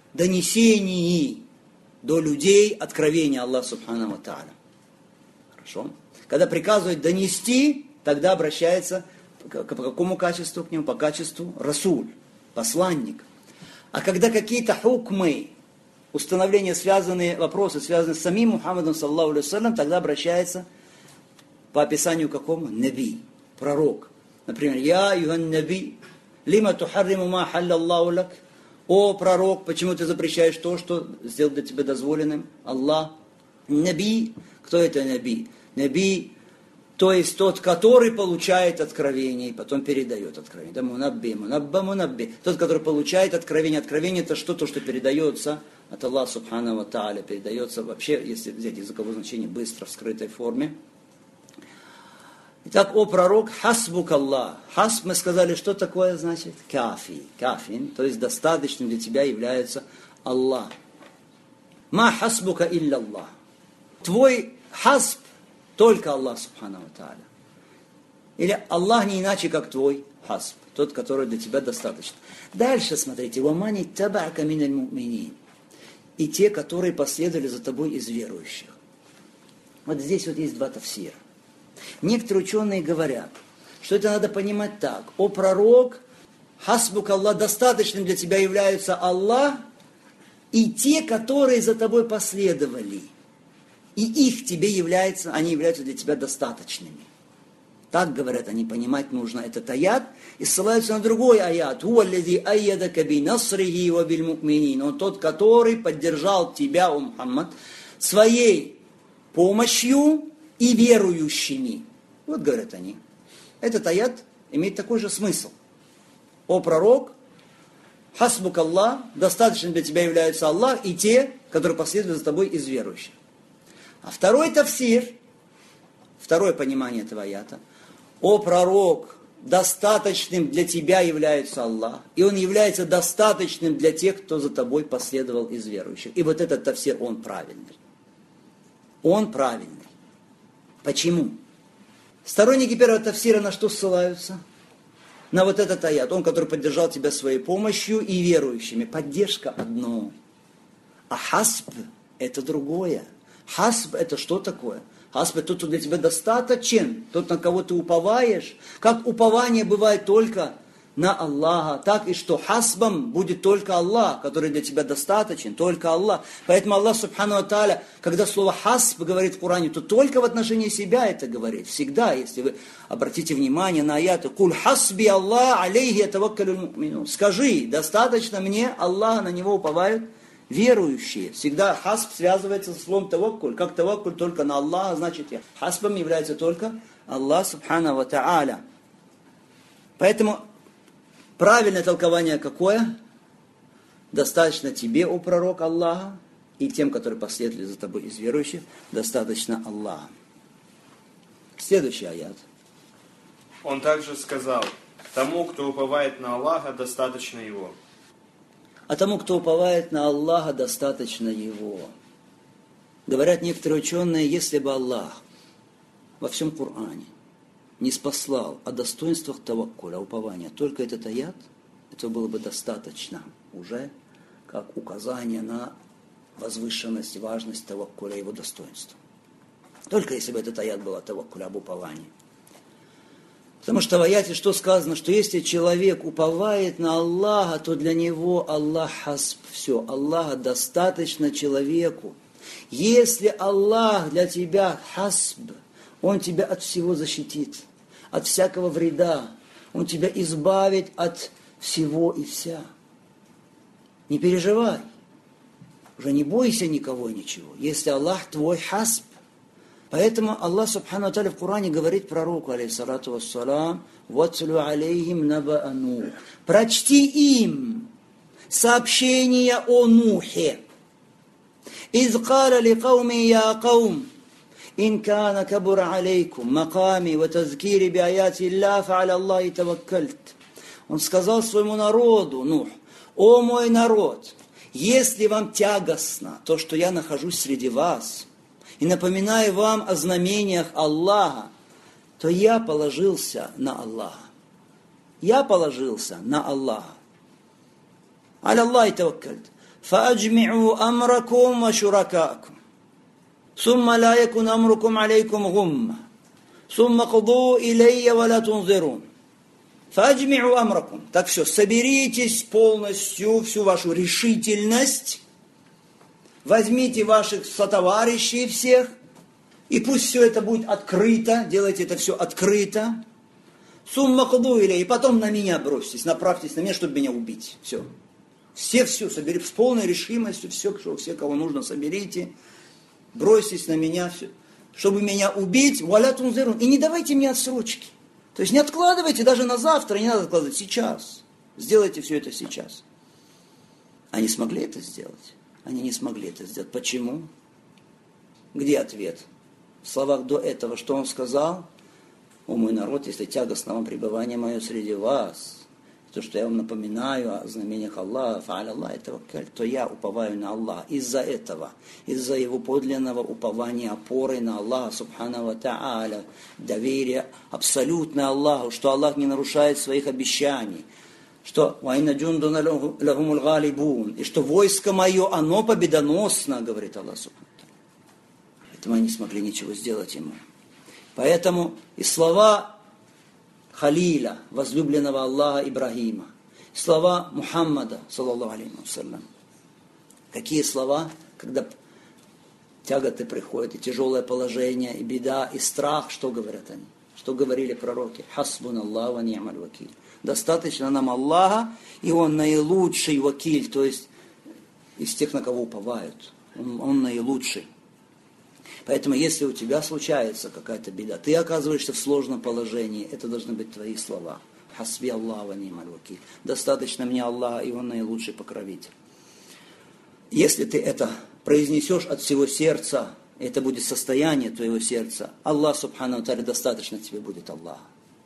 донесении до людей откровения Аллаха Субхану ва Тааля. Хорошо? Когда приказывает донести, тогда обращается по какому качеству к нему? По качеству расуль, посланник. А когда какие-то хукмы, установления, вопросы, связанные с самим Мухаммадом, саллаллаху алейхи вассалям, тогда обращается по описанию какому? Наби, пророк. Например, «Я юхан наби, лима тухарриму ма халля Аллаху лак». О пророк, почему ты запрещаешь то, что сделал для тебя дозволенным Аллах? Наби, кто это наби? Наби, то есть тот, который получает откровение и потом передает откровение. Да, мунабби. Тот, который получает откровение. Откровение это что-то, что передается от Аллаха Субхану ва Тааля. Передается вообще, если взять языковое значение, быстро в скрытой форме. Итак, о пророк, хасбук Аллах. Хасб, мы сказали, что такое значит? Кафи. Кафин, то есть достаточным для тебя является Аллах. Ма хасбука илля Аллах. Твой хасб только Аллах Субхану ва Тааля. Или Аллах не иначе, как твой хасб. Тот, который для тебя достаточно. Дальше смотрите. Вамани таба'ка миналь му'минин. И те, которые последовали за тобой из верующих. Вот здесь вот есть два тафсира. Некоторые ученые говорят, что это надо понимать так. О пророк, хасбук Аллах, достаточным для тебя являются Аллах и те, которые за тобой последовали. И их тебе являются, они являются для тебя достаточными. Так говорят, они понимать нужно этот аят. И ссылаются на другой аят. Он тот, который поддержал тебя, о Мухаммад, своей помощью и верующими. Вот говорят они. Этот аят имеет такой же смысл. О пророк, хасбук Аллах, достаточно для тебя являются Аллах и те, которые последуют за тобой из верующих. А второй тафсир, второе понимание этого аята. О пророк, достаточным для тебя является Аллах, и Он является достаточным для тех, кто за тобой последовал из верующих. И вот этот тафсир, он правильный. Он правильный. Почему? Сторонники первого тафсира на что ссылаются? На вот этот аят. Он, который поддержал тебя своей помощью и верующими. Поддержка одно. А хасб это другое. Хасб это что такое? Хасб это тот, кто для тебя достаточен. Тот, на кого ты уповаешь. Как упование бывает только на Аллаха, так и что хасбом будет только Аллах, который для тебя достаточен, только Аллах. Поэтому Аллах Субхану ва Тааля, когда слово хасб говорит в Коране, то только в отношении себя это говорит. Всегда, если вы обратите внимание на аяты, «Куль хасби Аллах, алейхи атаваккалюль му'минун». Скажи, достаточно мне, Аллах, на него уповают верующие. Всегда хасб связывается с словом таваккуль. Как таваккуль только на Аллаха, значит хасбом является только Аллах Субхану ва Тааля. Поэтому Правильное толкование какое? Достаточно тебе, о пророк Аллаха, и тем, которые последовали за тобой из верующих, достаточно Аллаха. Следующий аят. Он также сказал: тому, кто уповает на Аллаха, достаточно Его. А тому, кто уповает на Аллаха, достаточно Его. Говорят некоторые ученые, если бы Аллах во всем Коране не спаслал о достоинствах таваккуля, упования, только этот аят, этого было бы достаточно уже как указание на возвышенность, важность таваккуля и его достоинства. Только если бы этот аят был о таваккуле, об уповании. Потому что в аяте что сказано? Что если человек уповает на Аллаха, то для него Аллах хасб. Все, Аллаха достаточно человеку. Если Аллах для тебя хасб, Он тебя от всего защитит, от всякого вреда. Он тебя избавит от всего и вся. Не переживай. Уже не бойся никого и ничего. Если Аллах твой хасб. Поэтому Аллах Субхану ва Тааля в Коране говорит пророку, алейхиссалату вассалам, «Ватлю алейхим наба Нух». Прочти им сообщение о Нухе. «Из каля ли кауми я каум, ин кана кабура алейкум, маками ва тазкири би аяти Аллах, фа аля Аллахи таваккальт». Он сказал своему народу, Нух: «О мой народ, если вам тягостно то, что я нахожусь среди вас, и напоминаю вам о знамениях Аллаха, то я положился на Аллаха. Я положился на Аллаха. Аля Аллахи таваккальт. Фааджми'у амракум ва шуракакум. Сумма ла якун амрукум алейкум гумма. Сумма куду илейя ва ла тунзирун. Фааджми'у амракум. Так все, соберитесь полностью, всю вашу решительность. Возьмите ваших сотоварищей всех, и пусть все это будет открыто, делайте это все открыто. Сумма кудуиля, и потом на меня бросьтесь, направьтесь на меня, чтобы меня убить. Все. Все соберите с полной решимостью, все, кого нужно, соберите, бросьтесь на меня, все, чтобы меня убить, валя тунзирун, и не давайте мне отсрочки. То есть не откладывайте даже на завтра, не надо откладывать, сейчас. Сделайте все это сейчас. Они смогли это сделать? Они не смогли это сделать. Почему? Где ответ? В словах до этого, что он сказал? «О мой народ, если тягостно вам пребывание мое среди вас, то, что я вам напоминаю о знамениях Аллаха, фа'аля Аллахи таваккаль, то я уповаю на Аллаха». Из-за этого, из-за его подлинного упования, опоры на Аллаха, субхану ва та'аля, доверия абсолютно Аллаху, что Аллах не нарушает своих обещаний, что «Вайна джундуна лахумул галибун», и что войско мое, оно победоносно, говорит Аллах субхану ва та'аля. Поэтому они не смогли ничего сделать ему. Поэтому и слова Халиля, возлюбленного Аллаха Ибрагима, и слова Мухаммада, саллаллаху алейхи вассалям. Какие слова, когда тяготы приходят, и тяжелое положение, и беда, и страх, что говорят они? Что говорили пророки? «Хасбун Аллах ва ни'маль вакиль». Достаточно нам Аллаха, и Он наилучший вакиль, то есть из тех, на кого уповают. Он наилучший. Поэтому, если у тебя случается какая-то беда, ты оказываешься в сложном положении, это должны быть твои слова. «Хасби Аллах ва ни'маль вакиль». Достаточно мне Аллаха, и Он наилучший покровитель. Если ты это произнесешь от всего сердца, это будет состояние твоего сердца, Аллах, субхану ва тааля, достаточно тебе будет Аллаха.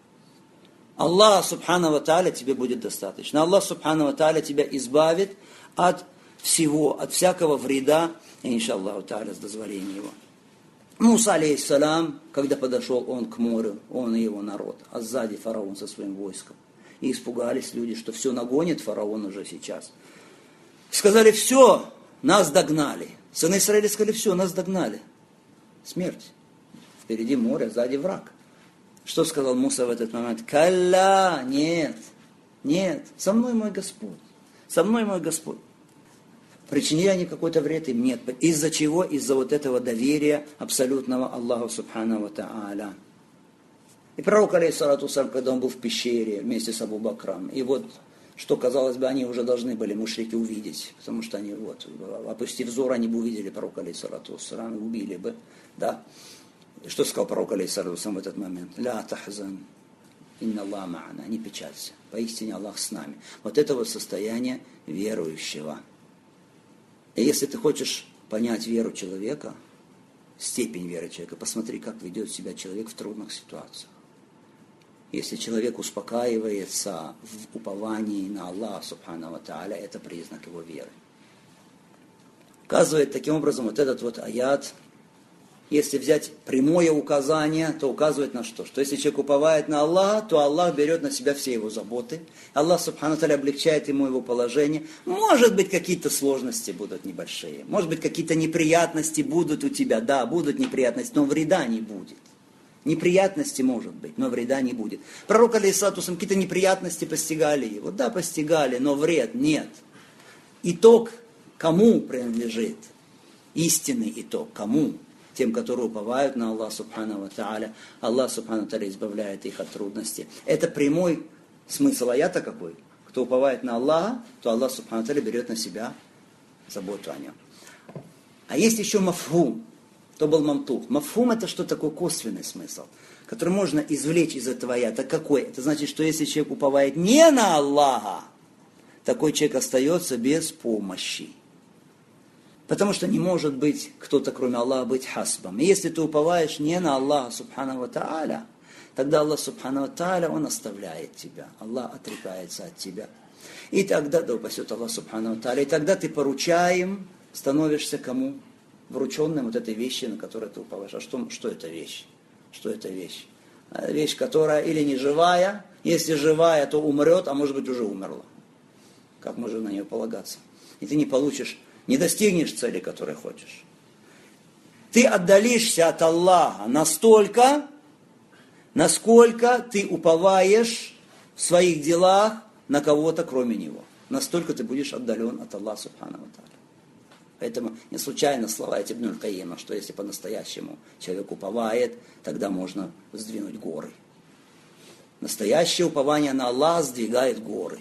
Аллах, субхану ва тааля, тебе будет достаточно. Аллах, субхану ва тааля, тебя избавит от всего, от всякого вреда, иншаллаху тааля, с дозволения его. Муса, алейхиссалам, когда подошел он к морю, он и его народ, а сзади фараон со своим войском. И испугались люди, что все нагонит фараон уже сейчас. Сказали: все, нас догнали. Сыны Израиля сказали: все, нас догнали. Смерть. Впереди море, сзади враг. Что сказал Муса в этот момент? Калла, нет, со мной мой Господь, со мной мой Господь. Причинили они какой-то вред им? Нет. Из-за чего? Из-за вот этого доверия абсолютного Аллаху субхану ва тааля. И пророк, алейхиссалату вассалям, когда он был в пещере вместе с Абу Бакром, и вот, что, казалось бы, они уже должны были, мушрики, увидеть, потому что они, вот, опустив взор, они бы увидели пророка, алейхиссалату вассалям, убили бы, да. Что сказал пророк, алейхиссалату вассалям, в этот момент? Ля тахзан, Инна Аллах ма'ана, не печалься. Поистине Аллах с нами. Вот это вот состояние верующего. И если ты хочешь понять веру человека, степень веры человека, посмотри, как ведет себя человек в трудных ситуациях. Если человек успокаивается в уповании на Аллаха Субхану ва Тааля, это признак его веры. Указывает таким образом вот этот вот аят. Если взять прямое указание, то указывает на что? Что если человек уповает на Аллаха, то Аллах берет на себя все его заботы. Аллах Субхану ва Тааля облегчает ему его положение. Может быть, какие-то сложности будут небольшие. Может быть, какие-то неприятности будут у тебя. Да, будут неприятности, но вреда не будет. Неприятности может быть, но вреда не будет. Пророк алейхиссалату вассалям, какие-то неприятности постигали его. Да, постигали, но вред нет. Итог кому принадлежит? Истинный итог кому? Тем, которые уповают на Аллаха Субхану ва Тааля. Аллах Субхану ва Тааля избавляет их от трудностей. Это прямой смысл аята какой? Кто уповает на Аллаха, то Аллах Субхану ва Тааля берет на себя заботу о нем. А есть еще мафхум. То был мамтух. Мафхум это что такое косвенный смысл, который можно извлечь из этого аята. Какой? Это значит, что если человек уповает не на Аллаха, такой человек остается без помощи. Потому что не может быть кто-то, кроме Аллаха, быть хасбом. И если ты уповаешь не на Аллаха Субхану ва Тааля, тогда Аллах Субхану ва Тааля, Он оставляет тебя. Аллах отрекается от тебя. И тогда, да упасет Аллах Субхану ва Тааля, и тогда ты поручаем, становишься кому? Врученным вот этой вещи, на которую ты уповаешь. А что это вещь? Что это вещь? Вещь, которая или не живая, если живая, то умрет, а может быть уже умерла. Как можно на нее полагаться? И ты не получишь, не достигнешь цели, которой хочешь. Ты отдалишься от Аллаха настолько, насколько ты уповаешь в своих делах на кого-то, кроме Него. Настолько ты будешь отдален от Аллаха Субхану ва Тааля. Поэтому не случайно слова Ибн аль-Кайима, что если по-настоящему человек уповает, тогда можно сдвинуть горы. Настоящее упование на Аллаха сдвигает горы.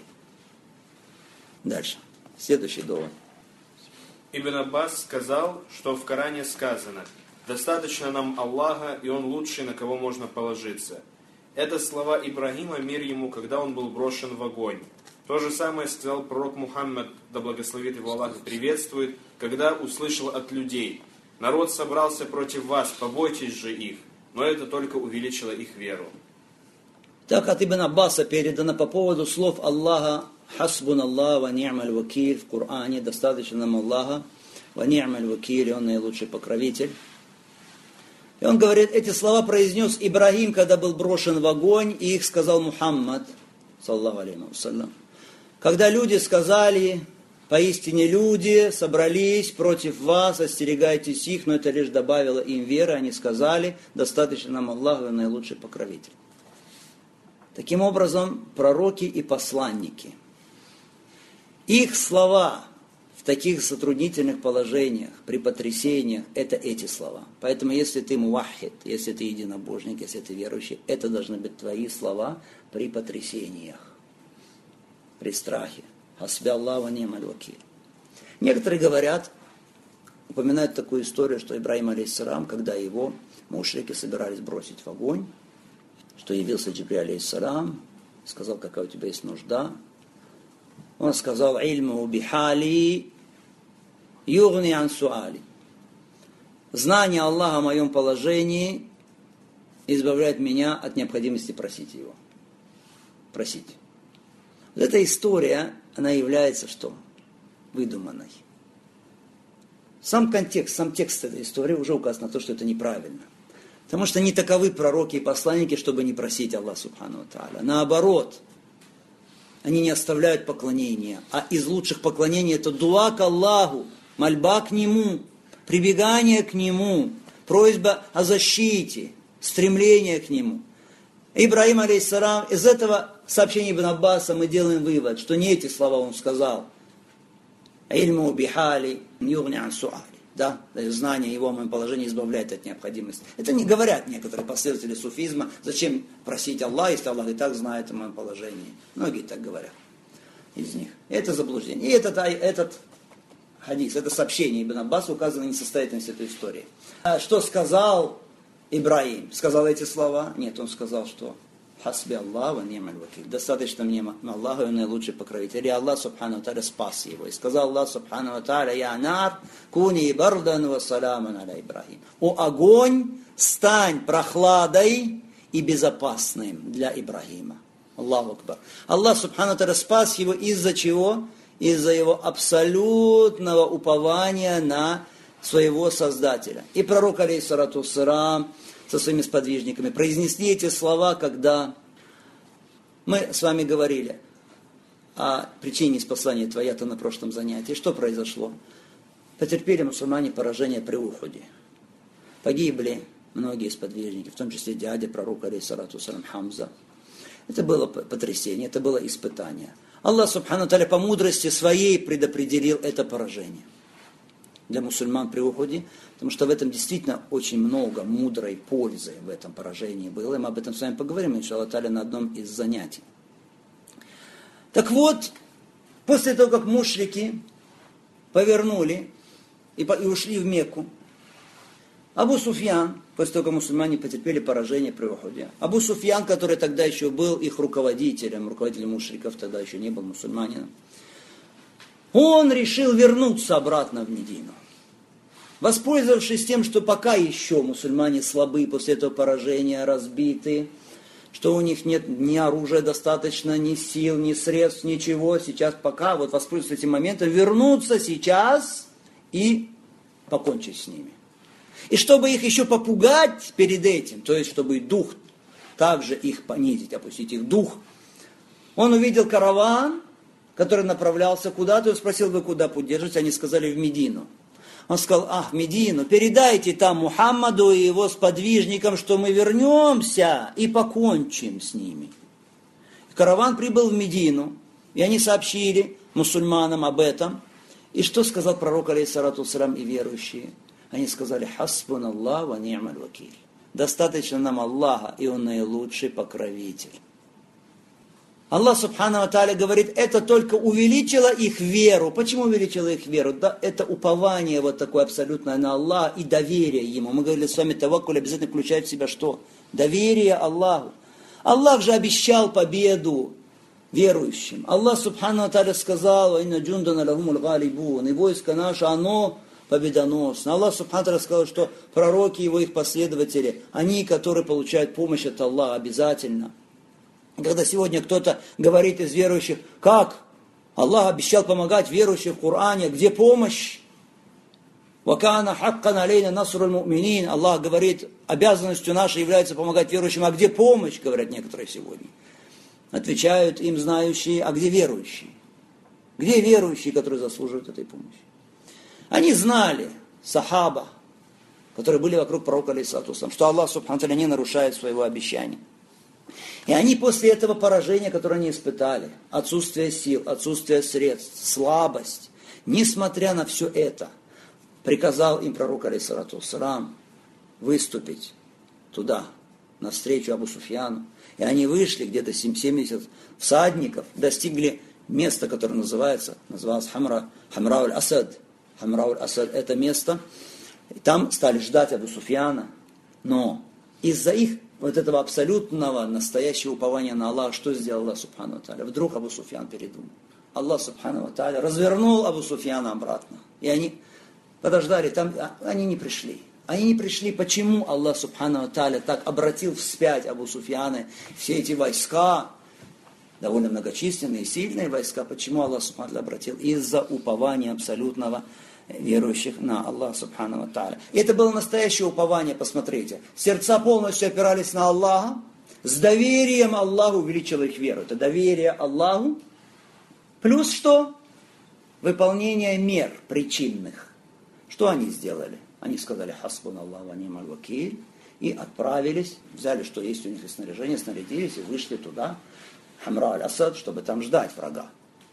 Дальше. Следующий довод. Ибн Аббас сказал, что в Коране сказано: «Достаточно нам Аллаха, и Он лучший, на кого можно положиться». Это слова Ибрагима, мир ему, когда он был брошен в огонь. То же самое сказал пророк Мухаммад, да благословит его Аллах и приветствует, когда услышал от людей: «Народ собрался против вас, побойтесь же их». Но это только увеличило их веру. Так от Ибн Аббаса передано по поводу слов Аллаха: «Хасбун Аллах ва ни'маль вакиль» в Коране. Достаточно нам Аллаха, ва ни'маль вакиль, Он наилучший покровитель. И он говорит, эти слова произнес Ибрагим, когда был брошен в огонь, и их сказал Мухаммад, саллаллаху алейхи ва саллям. Когда люди сказали, поистине люди собрались против вас, остерегайтесь их, но это лишь добавило им веры, они сказали, достаточно нам Аллах, Вы наилучший покровитель. Таким образом, пророки и посланники, их слова в таких затруднительных положениях, при потрясениях, это эти слова. Поэтому, если ты муваххид, если ты единобожник, если ты верующий, это должны быть твои слова при потрясениях, при страхе. Хасби Аллах ва ни'маль вакиль. Некоторые говорят, упоминают такую историю, что Ибрагим алейхиссалам, когда его мушрики собирались бросить в огонь, что явился Джибриль алейхиссалам, сказал, какая у тебя есть нужда. Он сказал, «Ильму бихали югни ан суали». Знание Аллаха о моем положении избавляет меня от необходимости просить Его. Просить. Вот эта история, она является что? Выдуманной. Сам контекст, сам текст этой истории уже указывает на то, что это неправильно. Потому что не таковы пророки и посланники, чтобы не просить Аллаха Субхану ва Тааля. Наоборот, они не оставляют поклонения. А из лучших поклонений это дуа к Аллаху, мольба к Нему, прибегание к Нему, просьба о защите, стремление к Нему. Ибрагим алейхиссалам, из этого сообщения Ибн Аббаса мы делаем вывод, что не эти слова он сказал. Ильму бихали югни ан суали. Да, знание его о моем положении избавляет от необходимости. Это не говорят некоторые последователи суфизма. Зачем просить Аллаха, если Аллах и так знает о моем положении? Многие так говорят из них. Это заблуждение. И этот хадис, это сообщение Ибн Аббаса указано на несостоятельность этой истории. А что сказал Ибрагим? Сказал эти слова? Нет, он сказал, что Хасби Аллах ва ни'маль вакиль. Достаточно мне Аллаха, и он наилучший покровитель. И Аллах Субхану Тааля спас его. И сказал Аллах Субхану Тааля: Я нар, куни бардан ва саламан аля Ибрахим. О огонь, стань прохладой и безопасным для Ибрахима. Аллаху Акбар. Аллах Субхану Тааля спас его из-за чего? Из-за его абсолютного упования на своего Создателя. И пророк, алейхиссалату вассалам, со своими сподвижниками произнесли эти слова, когда мы с вами говорили о причине спасания твоя-то на прошлом занятии. Что произошло? Потерпели мусульмане поражение при Ухуде. Погибли многие сподвижники, в том числе дядя пророка, алейхиссалату вассалам, Хамза. Это было потрясение, это было испытание. Аллах Субхану Тааля по мудрости своей предопределил это поражение для мусульман при Ухуде, потому что в этом действительно очень много мудрой пользы в этом поражении было. И мы об этом с вами поговорим, иншаллах тааля, на одном из занятий. Так вот, после того, как мушрики повернули и ушли в Мекку, Абу Суфьян, после того, как мусульмане потерпели поражение при Ухуде, Абу Суфьян, который тогда еще был их руководителем мушриков, тогда еще не был мусульманином, он решил вернуться обратно в Медину. Воспользовавшись тем, что пока еще мусульмане слабы после этого поражения, разбиты, что у них нет ни оружия достаточно, ни сил, ни средств, ничего, сейчас пока, вот воспользоваться этим моментом, вернуться сейчас и покончить с ними. И чтобы их еще попугать перед этим, то есть чтобы дух, также их понизить, опустить их дух, он увидел караван, который направлялся куда-то, и спросил: вы куда путь держите? Они сказали: в Медину. Он сказал: в Медину, передайте там Мухаммаду и его сподвижникам, что мы вернемся и покончим с ними. Караван прибыл в Медину, и они сообщили мусульманам об этом. И что сказал пророк, алейхиссалату вассалам, и верующие? Они сказали: хасбун Аллах ва ни'маль вакиль. Достаточно нам Аллаха, и Он наилучший покровитель. Аллах Субхану Тааля говорит, это только увеличило их веру. Почему увеличило их веру? Да, это упование вот такое абсолютное на Аллаха и доверие Ему. Мы говорили с вами, таваккуль обязательно включает в себя что? Доверие Аллаху. Аллах же обещал победу верующим. Аллах Субхану Тааля сказал: «Инна джундана лахумул галибун». И войско наше, оно победоносно. Аллах Субхану Тааля сказал, что пророки его, их последователи, они, которые получают помощь от Аллаха обязательно. Когда сегодня кто-то говорит из верующих: как? Аллах обещал помогать верующим в Коране, где помощь? «Вакана хаккан алейна насруль му'минин». Аллах говорит, обязанностью нашей является помогать верующим. А где помощь, говорят некоторые сегодня? Отвечают им знающие: а где верующие? Где верующие, которые заслуживают этой помощи? Они знали, сахаба, которые были вокруг пророка, алейхиссалату вассалам, что Аллах Субхану Тааля не нарушает своего обещания. И они после этого поражения, которое они испытали, отсутствие сил, отсутствие средств, слабость, несмотря на все это, приказал им пророк, алейхиссалату вассалам, выступить туда, навстречу Абу Суфьяну. И они вышли, где-то 70 всадников, достигли места, которое называлось Хамрауль-Асад. Хамрауль-Асад — это место. И там стали ждать Абу Суфьяна. Но из-за их вот этого абсолютного, настоящего упования на Аллаха, что сделал Аллах Субхану Тааля? Вдруг Абу Суфьян передумал. Аллах Субхану Тааля развернул Абу Суфьяна обратно. И они подождали, там они не пришли. Они не пришли. Почему Аллах Субхану Тааля так обратил вспять Абу Суфьяна? Все эти войска, довольно многочисленные, сильные войска, почему Аллах Субхану Тааля обратил? Из-за упования абсолютного верующих на Аллах Субхану Тааля. И это было настоящее упование, посмотрите. Сердца полностью опирались на Аллаха. С доверием Аллаху увеличило их веру. Это доверие Аллаху. Плюс что? Выполнение мер причинных. Что они сделали? Они сказали: хасбун Аллах ва ни'маль вакиль. И отправились, взяли, что есть у них из снаряжения, снарядились и вышли туда, Хамра-аль-Асад, чтобы там ждать врага.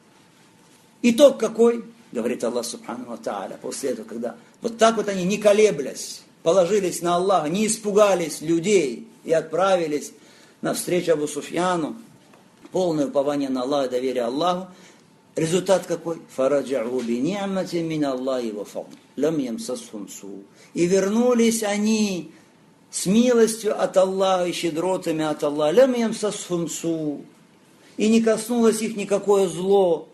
Итог какой? Говорит Аллах Субхану Тааля, после этого, когда вот так вот они, не колеблясь, положились на Аллаха, не испугались людей и отправились навстречу Абу Суфьяну, полное упование на Аллаха и доверие Аллаху. Результат какой? «Фараджа'у би ни'мати мин Аллахи ва фадл, лам ямсасхум су». И вернулись они с милостью от Аллаха и щедротами от Аллаха. Лям ямсасхум су. И не коснулось их никакое зло.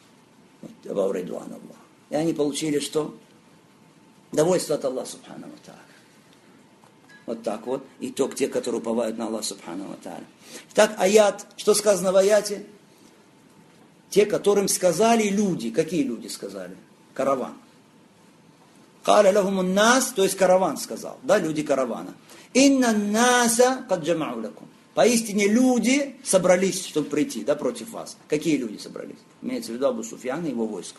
И они получили что? Довольство от Аллаха субхану ва тааля. Вот так вот. Итог тех, которые уповают на Аллаха субхану ва тааля. Так, аят. Что сказано в аяте? Те, которым сказали люди. Какие люди сказали? Караван. Каля лахумун нас, то есть караван сказал. Да, люди каравана. Инна наса кад джамау лакум. Поистине люди собрались, чтобы прийти, да, против вас. Какие люди собрались? Имеется в виду Абу Суфьян и его войско.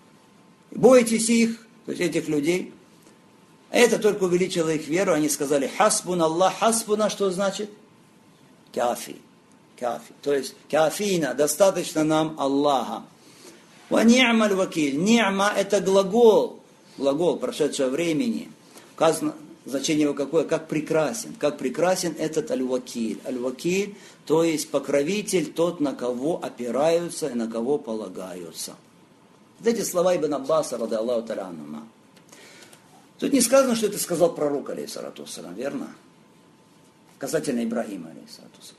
Бойтесь их, то есть этих людей. Это только увеличило их веру. Они сказали, хасбун Аллах, хасбуна, что значит? Кафи. Кафи. То есть, кафина, достаточно нам Аллаха. Ва ни'маль вакиль. Ни'ма это глагол. Глагол прошедшего времени. Указано, значение его какое? Как прекрасен. Как прекрасен этот аль-вакиль. Аль-вакиль, то есть покровитель, тот, на кого опираются и на кого полагаются. Вот эти слова Ибн Аббаса, рады Аллаху та'аля анхума. Тут не сказано, что это сказал пророк, алейхиссалату вассалям, верно? Касательно Ибрагима, алейхиссалату вассалям.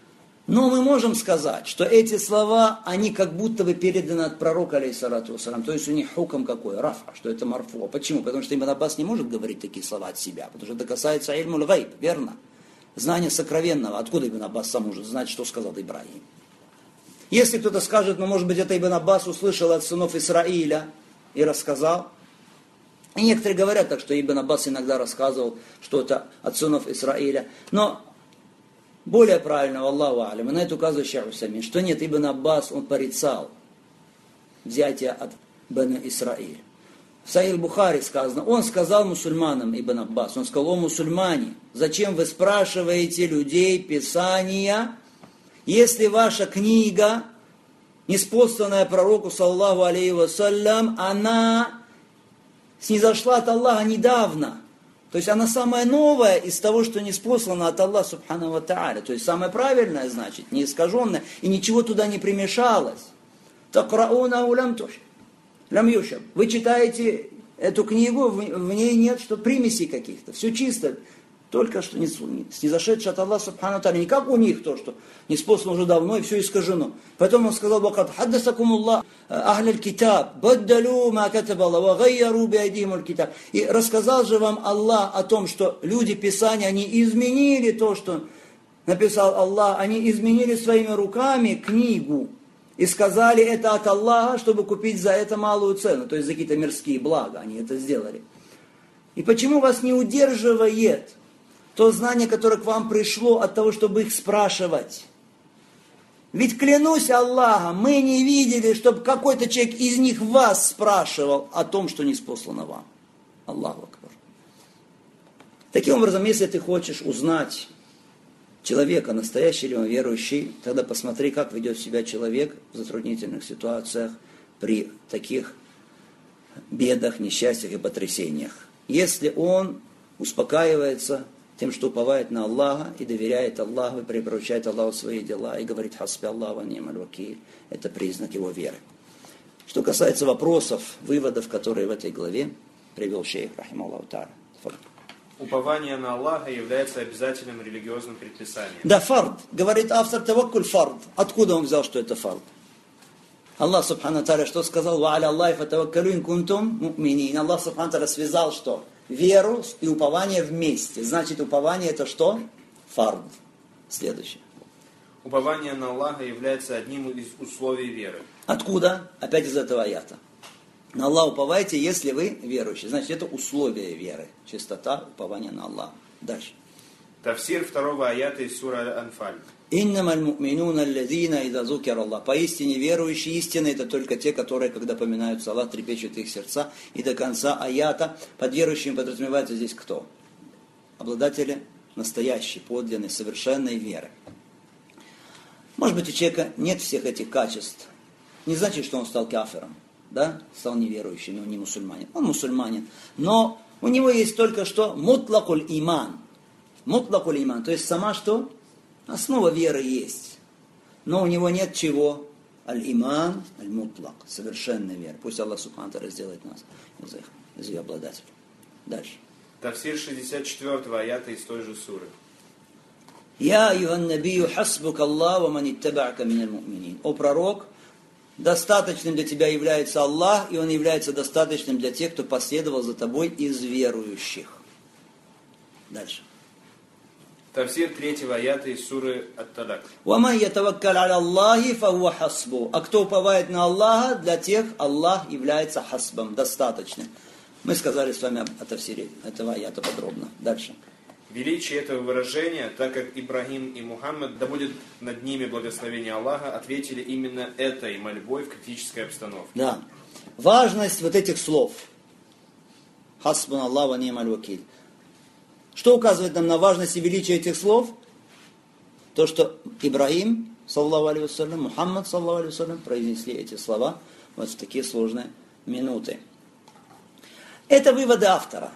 Но мы можем сказать, что эти слова, они как будто бы переданы от пророка, алейхиссалату вассалям. То есть у них хукам какой? Рафа, что это марфу. Почему? Потому что Ибн Аббас не может говорить такие слова от себя. Потому что это касается ильмуль гайб, верно? Знание сокровенного. Откуда Ибн Аббас сам может знать, что сказал Ибрагим? Если кто-то скажет, ну может быть это Ибн Аббас услышал от сынов Исраиля и рассказал. И некоторые говорят так, что Ибн Аббас иногда рассказывал что-то от сынов Исраиля. Но более правильно, Аллаху алям, и на это указывает Шейх Усаймин, что нет, Ибн Аббас, он порицал взятие от Бен Исраиль. В Сахих Бухари сказано, он сказал мусульманам, Ибн Аббас, он сказал, о мусульмане, зачем вы спрашиваете людей Писания, если ваша книга, ниспосланная пророку, саллаллаху алейхи вассалям, она снизошла от Аллаха недавно. То есть она самая новая из того, что ниспослана от Аллаха субхану ва тааля. То есть самая правильная, значит, не искаженная, и ничего туда не примешалось. Такрауна лям юшаб. Вы читаете эту книгу, в ней нет что примесей каких-то. Все чисто. Только что снизошедшее от Аллаха субхану ва тааля. Не как у них то, что ниспослано уже давно и все искажено. Поэтому он сказал, «Вакад хаддасакумуллах ахляль китаб, баддалю ма катабалла, ва гайяру биадихимуль китаб». И рассказал же вам Аллах о том, что люди Писания, они изменили то, что написал Аллах, они изменили своими руками книгу. И сказали, это от Аллаха, чтобы купить за это малую цену. То есть за какие-то мирские блага они это сделали. И почему вас не удерживает то знание, которое к вам пришло от того, чтобы их спрашивать? Ведь клянусь Аллахом, мы не видели, чтобы какой-то человек из них вас спрашивал о том, что ниспослано вам. Аллаху акбар. Таким образом, если ты хочешь узнать человека, настоящий ли он верующий, тогда посмотри, как ведет себя человек в затруднительных ситуациях, при таких бедах, несчастьях и потрясениях. Если он успокаивается тем, что уповает на Аллаха и доверяет Аллаху, и припоручает Аллаху свои дела, и говорит «Хасби Аллах ва ни'маль вакиль», это признак его веры. Что касается вопросов, выводов, которые в этой главе привел шейх, рахималлаху тааля. Упование на Аллаха является обязательным религиозным предписанием. Да, фард. Говорит автор, таваккуль фард. Откуда он взял, что это фард? Аллах, субхану тааля, что сказал? «Ва аля Аллахи фатаваккалу ин кунтум му'минин». Аллах, субхану тааля, связал что? Веру и упование вместе. Значит, упование это что? Фард. Следующее. Упование на Аллаха является одним из условий веры. Откуда? Опять из этого аята. На Аллаха уповайте, если вы верующие. Значит, это условие веры. Чистота, упование на Аллаха. Дальше. Тафсир второго аята из суры Аль-Анфаль. «Иннамаль му'минуна аллазина иза зукир Аллах». Поистине верующие, истины это только те, которые, когда поминаются Аллах, трепещут их сердца. И до конца аята под верующими подразумевается здесь кто? Обладатели настоящей, подлинной, совершенной веры. Может быть, у человека нет всех этих качеств. Не значит, что он стал кафиром, да? Стал неверующим, он не мусульманин. Он мусульманин. Но у него есть только что мутлакуль иман. Мутлакуль иман. То есть сама что? Основа веры есть. Но у него нет чего? Аль-иман, аль-мутлак. Совершенная вера. Пусть Аллах субхану тааля сделает нас из ее обладателей. Дальше. Тафсир 64-го аята из той же суры. Я аюхан набию хасбук Аллах ва ман иттаба'ка миналь му'минин. О пророк, достаточным для тебя является Аллах, и Он является достаточным для тех, кто последовал за тобой из верующих. Дальше. Тафсир 3-го аята из суры Ат-Талак. وَمَنْ يَتَوَكَّلْ عَلَى اللَّهِ فَهُوَ حَسْبُهُ. А кто уповает на Аллаха, для тех Аллах является хасбом, достаточным. Мы сказали с вами о тафсире этого аята подробно. Дальше. Величие этого выражения, так как Ибрагим и Мухаммад, да будет над ними благословение Аллаха, ответили именно этой мольбой в критической обстановке. Да. Важность вот этих слов. Хасбун Аллах ва ни'маль вакиль. Что указывает нам на важность и величие этих слов? То, что Ибрагим, саллаллаху алейхи вассалям, Мухаммад, саллаллаху алейхи вассалям, произнесли эти слова вот в такие сложные минуты. Это выводы автора.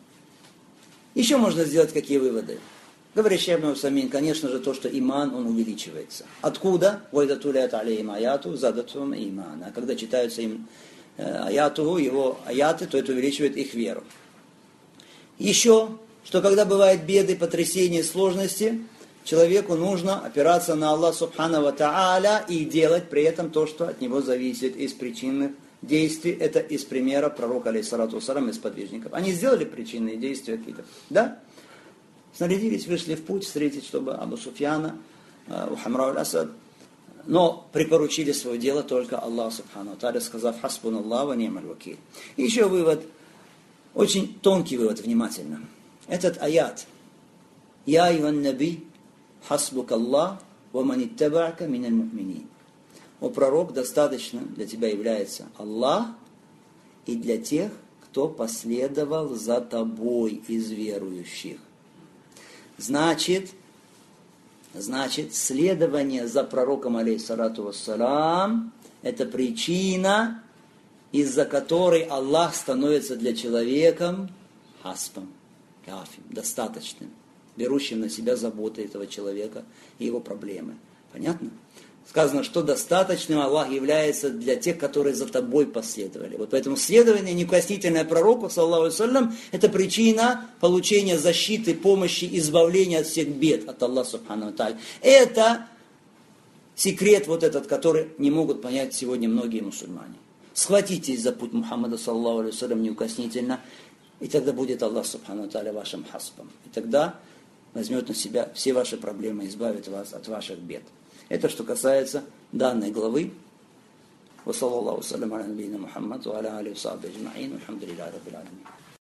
Еще можно сделать какие выводы? Говорит Шейх ибн Усаймин, конечно же, то, что иман, он увеличивается. Откуда? «Вайдатулят алейхим аяту задатум имана». Когда читаются им аятуху, его аяты, то это увеличивает их веру. Еще, что когда бывают беды, потрясения, сложности, человеку нужно опираться на Аллах Субхану ва Тааля и делать при этом то, что от него зависит из причинных действий. Это из примера пророка, алейхиссалату вассалям, из подвижников. Они сделали причинные действия какие-то. Да? Снарядились, вышли в путь встретить, чтобы Абу Суфьяна, у Хамра аль-Асад. Но припоручили свое дело только Аллаху Субхану ва Тааля, сказав «Хасбун Аллах ва ни'маль вакиль». И еще вывод, очень тонкий вывод, внимательно. Этот аят «Я аюхан наби хасбук Аллах ва ман иттаба'ка миналь му'минин». О пророк, достаточно для тебя является Аллах и для тех, кто последовал за тобой из верующих. Значит, следование за пророком, алейхиссалату вассалам, это причина, из-за которой Аллах становится для человека хасбом, кафим, достаточным, берущим на себя заботы этого человека и его проблемы. Понятно? Сказано, что достаточным Аллах является для тех, которые за тобой последовали. Вот поэтому следование неукоснительное пророку, саллаллаху алейхи вассалям, это причина получения защиты, помощи, избавления от всех бед от Аллаха субхану ва тааля. Это секрет вот этот, который не могут понять сегодня многие мусульмане. Схватитесь за путь Мухаммада, саллаллаху алейхи вассалям, неукоснительно, и тогда будет Аллах субхану ва тааля вашим хасбом. И тогда возьмет на себя все ваши проблемы, избавит вас от ваших бед. Это что касается данной главы. Ва саллаллаху алейхи ва саллям аля набийина Мухаммад ва аля алейхи ва сахбихи аджмаин. Алхамдулиллахи раббил аламин.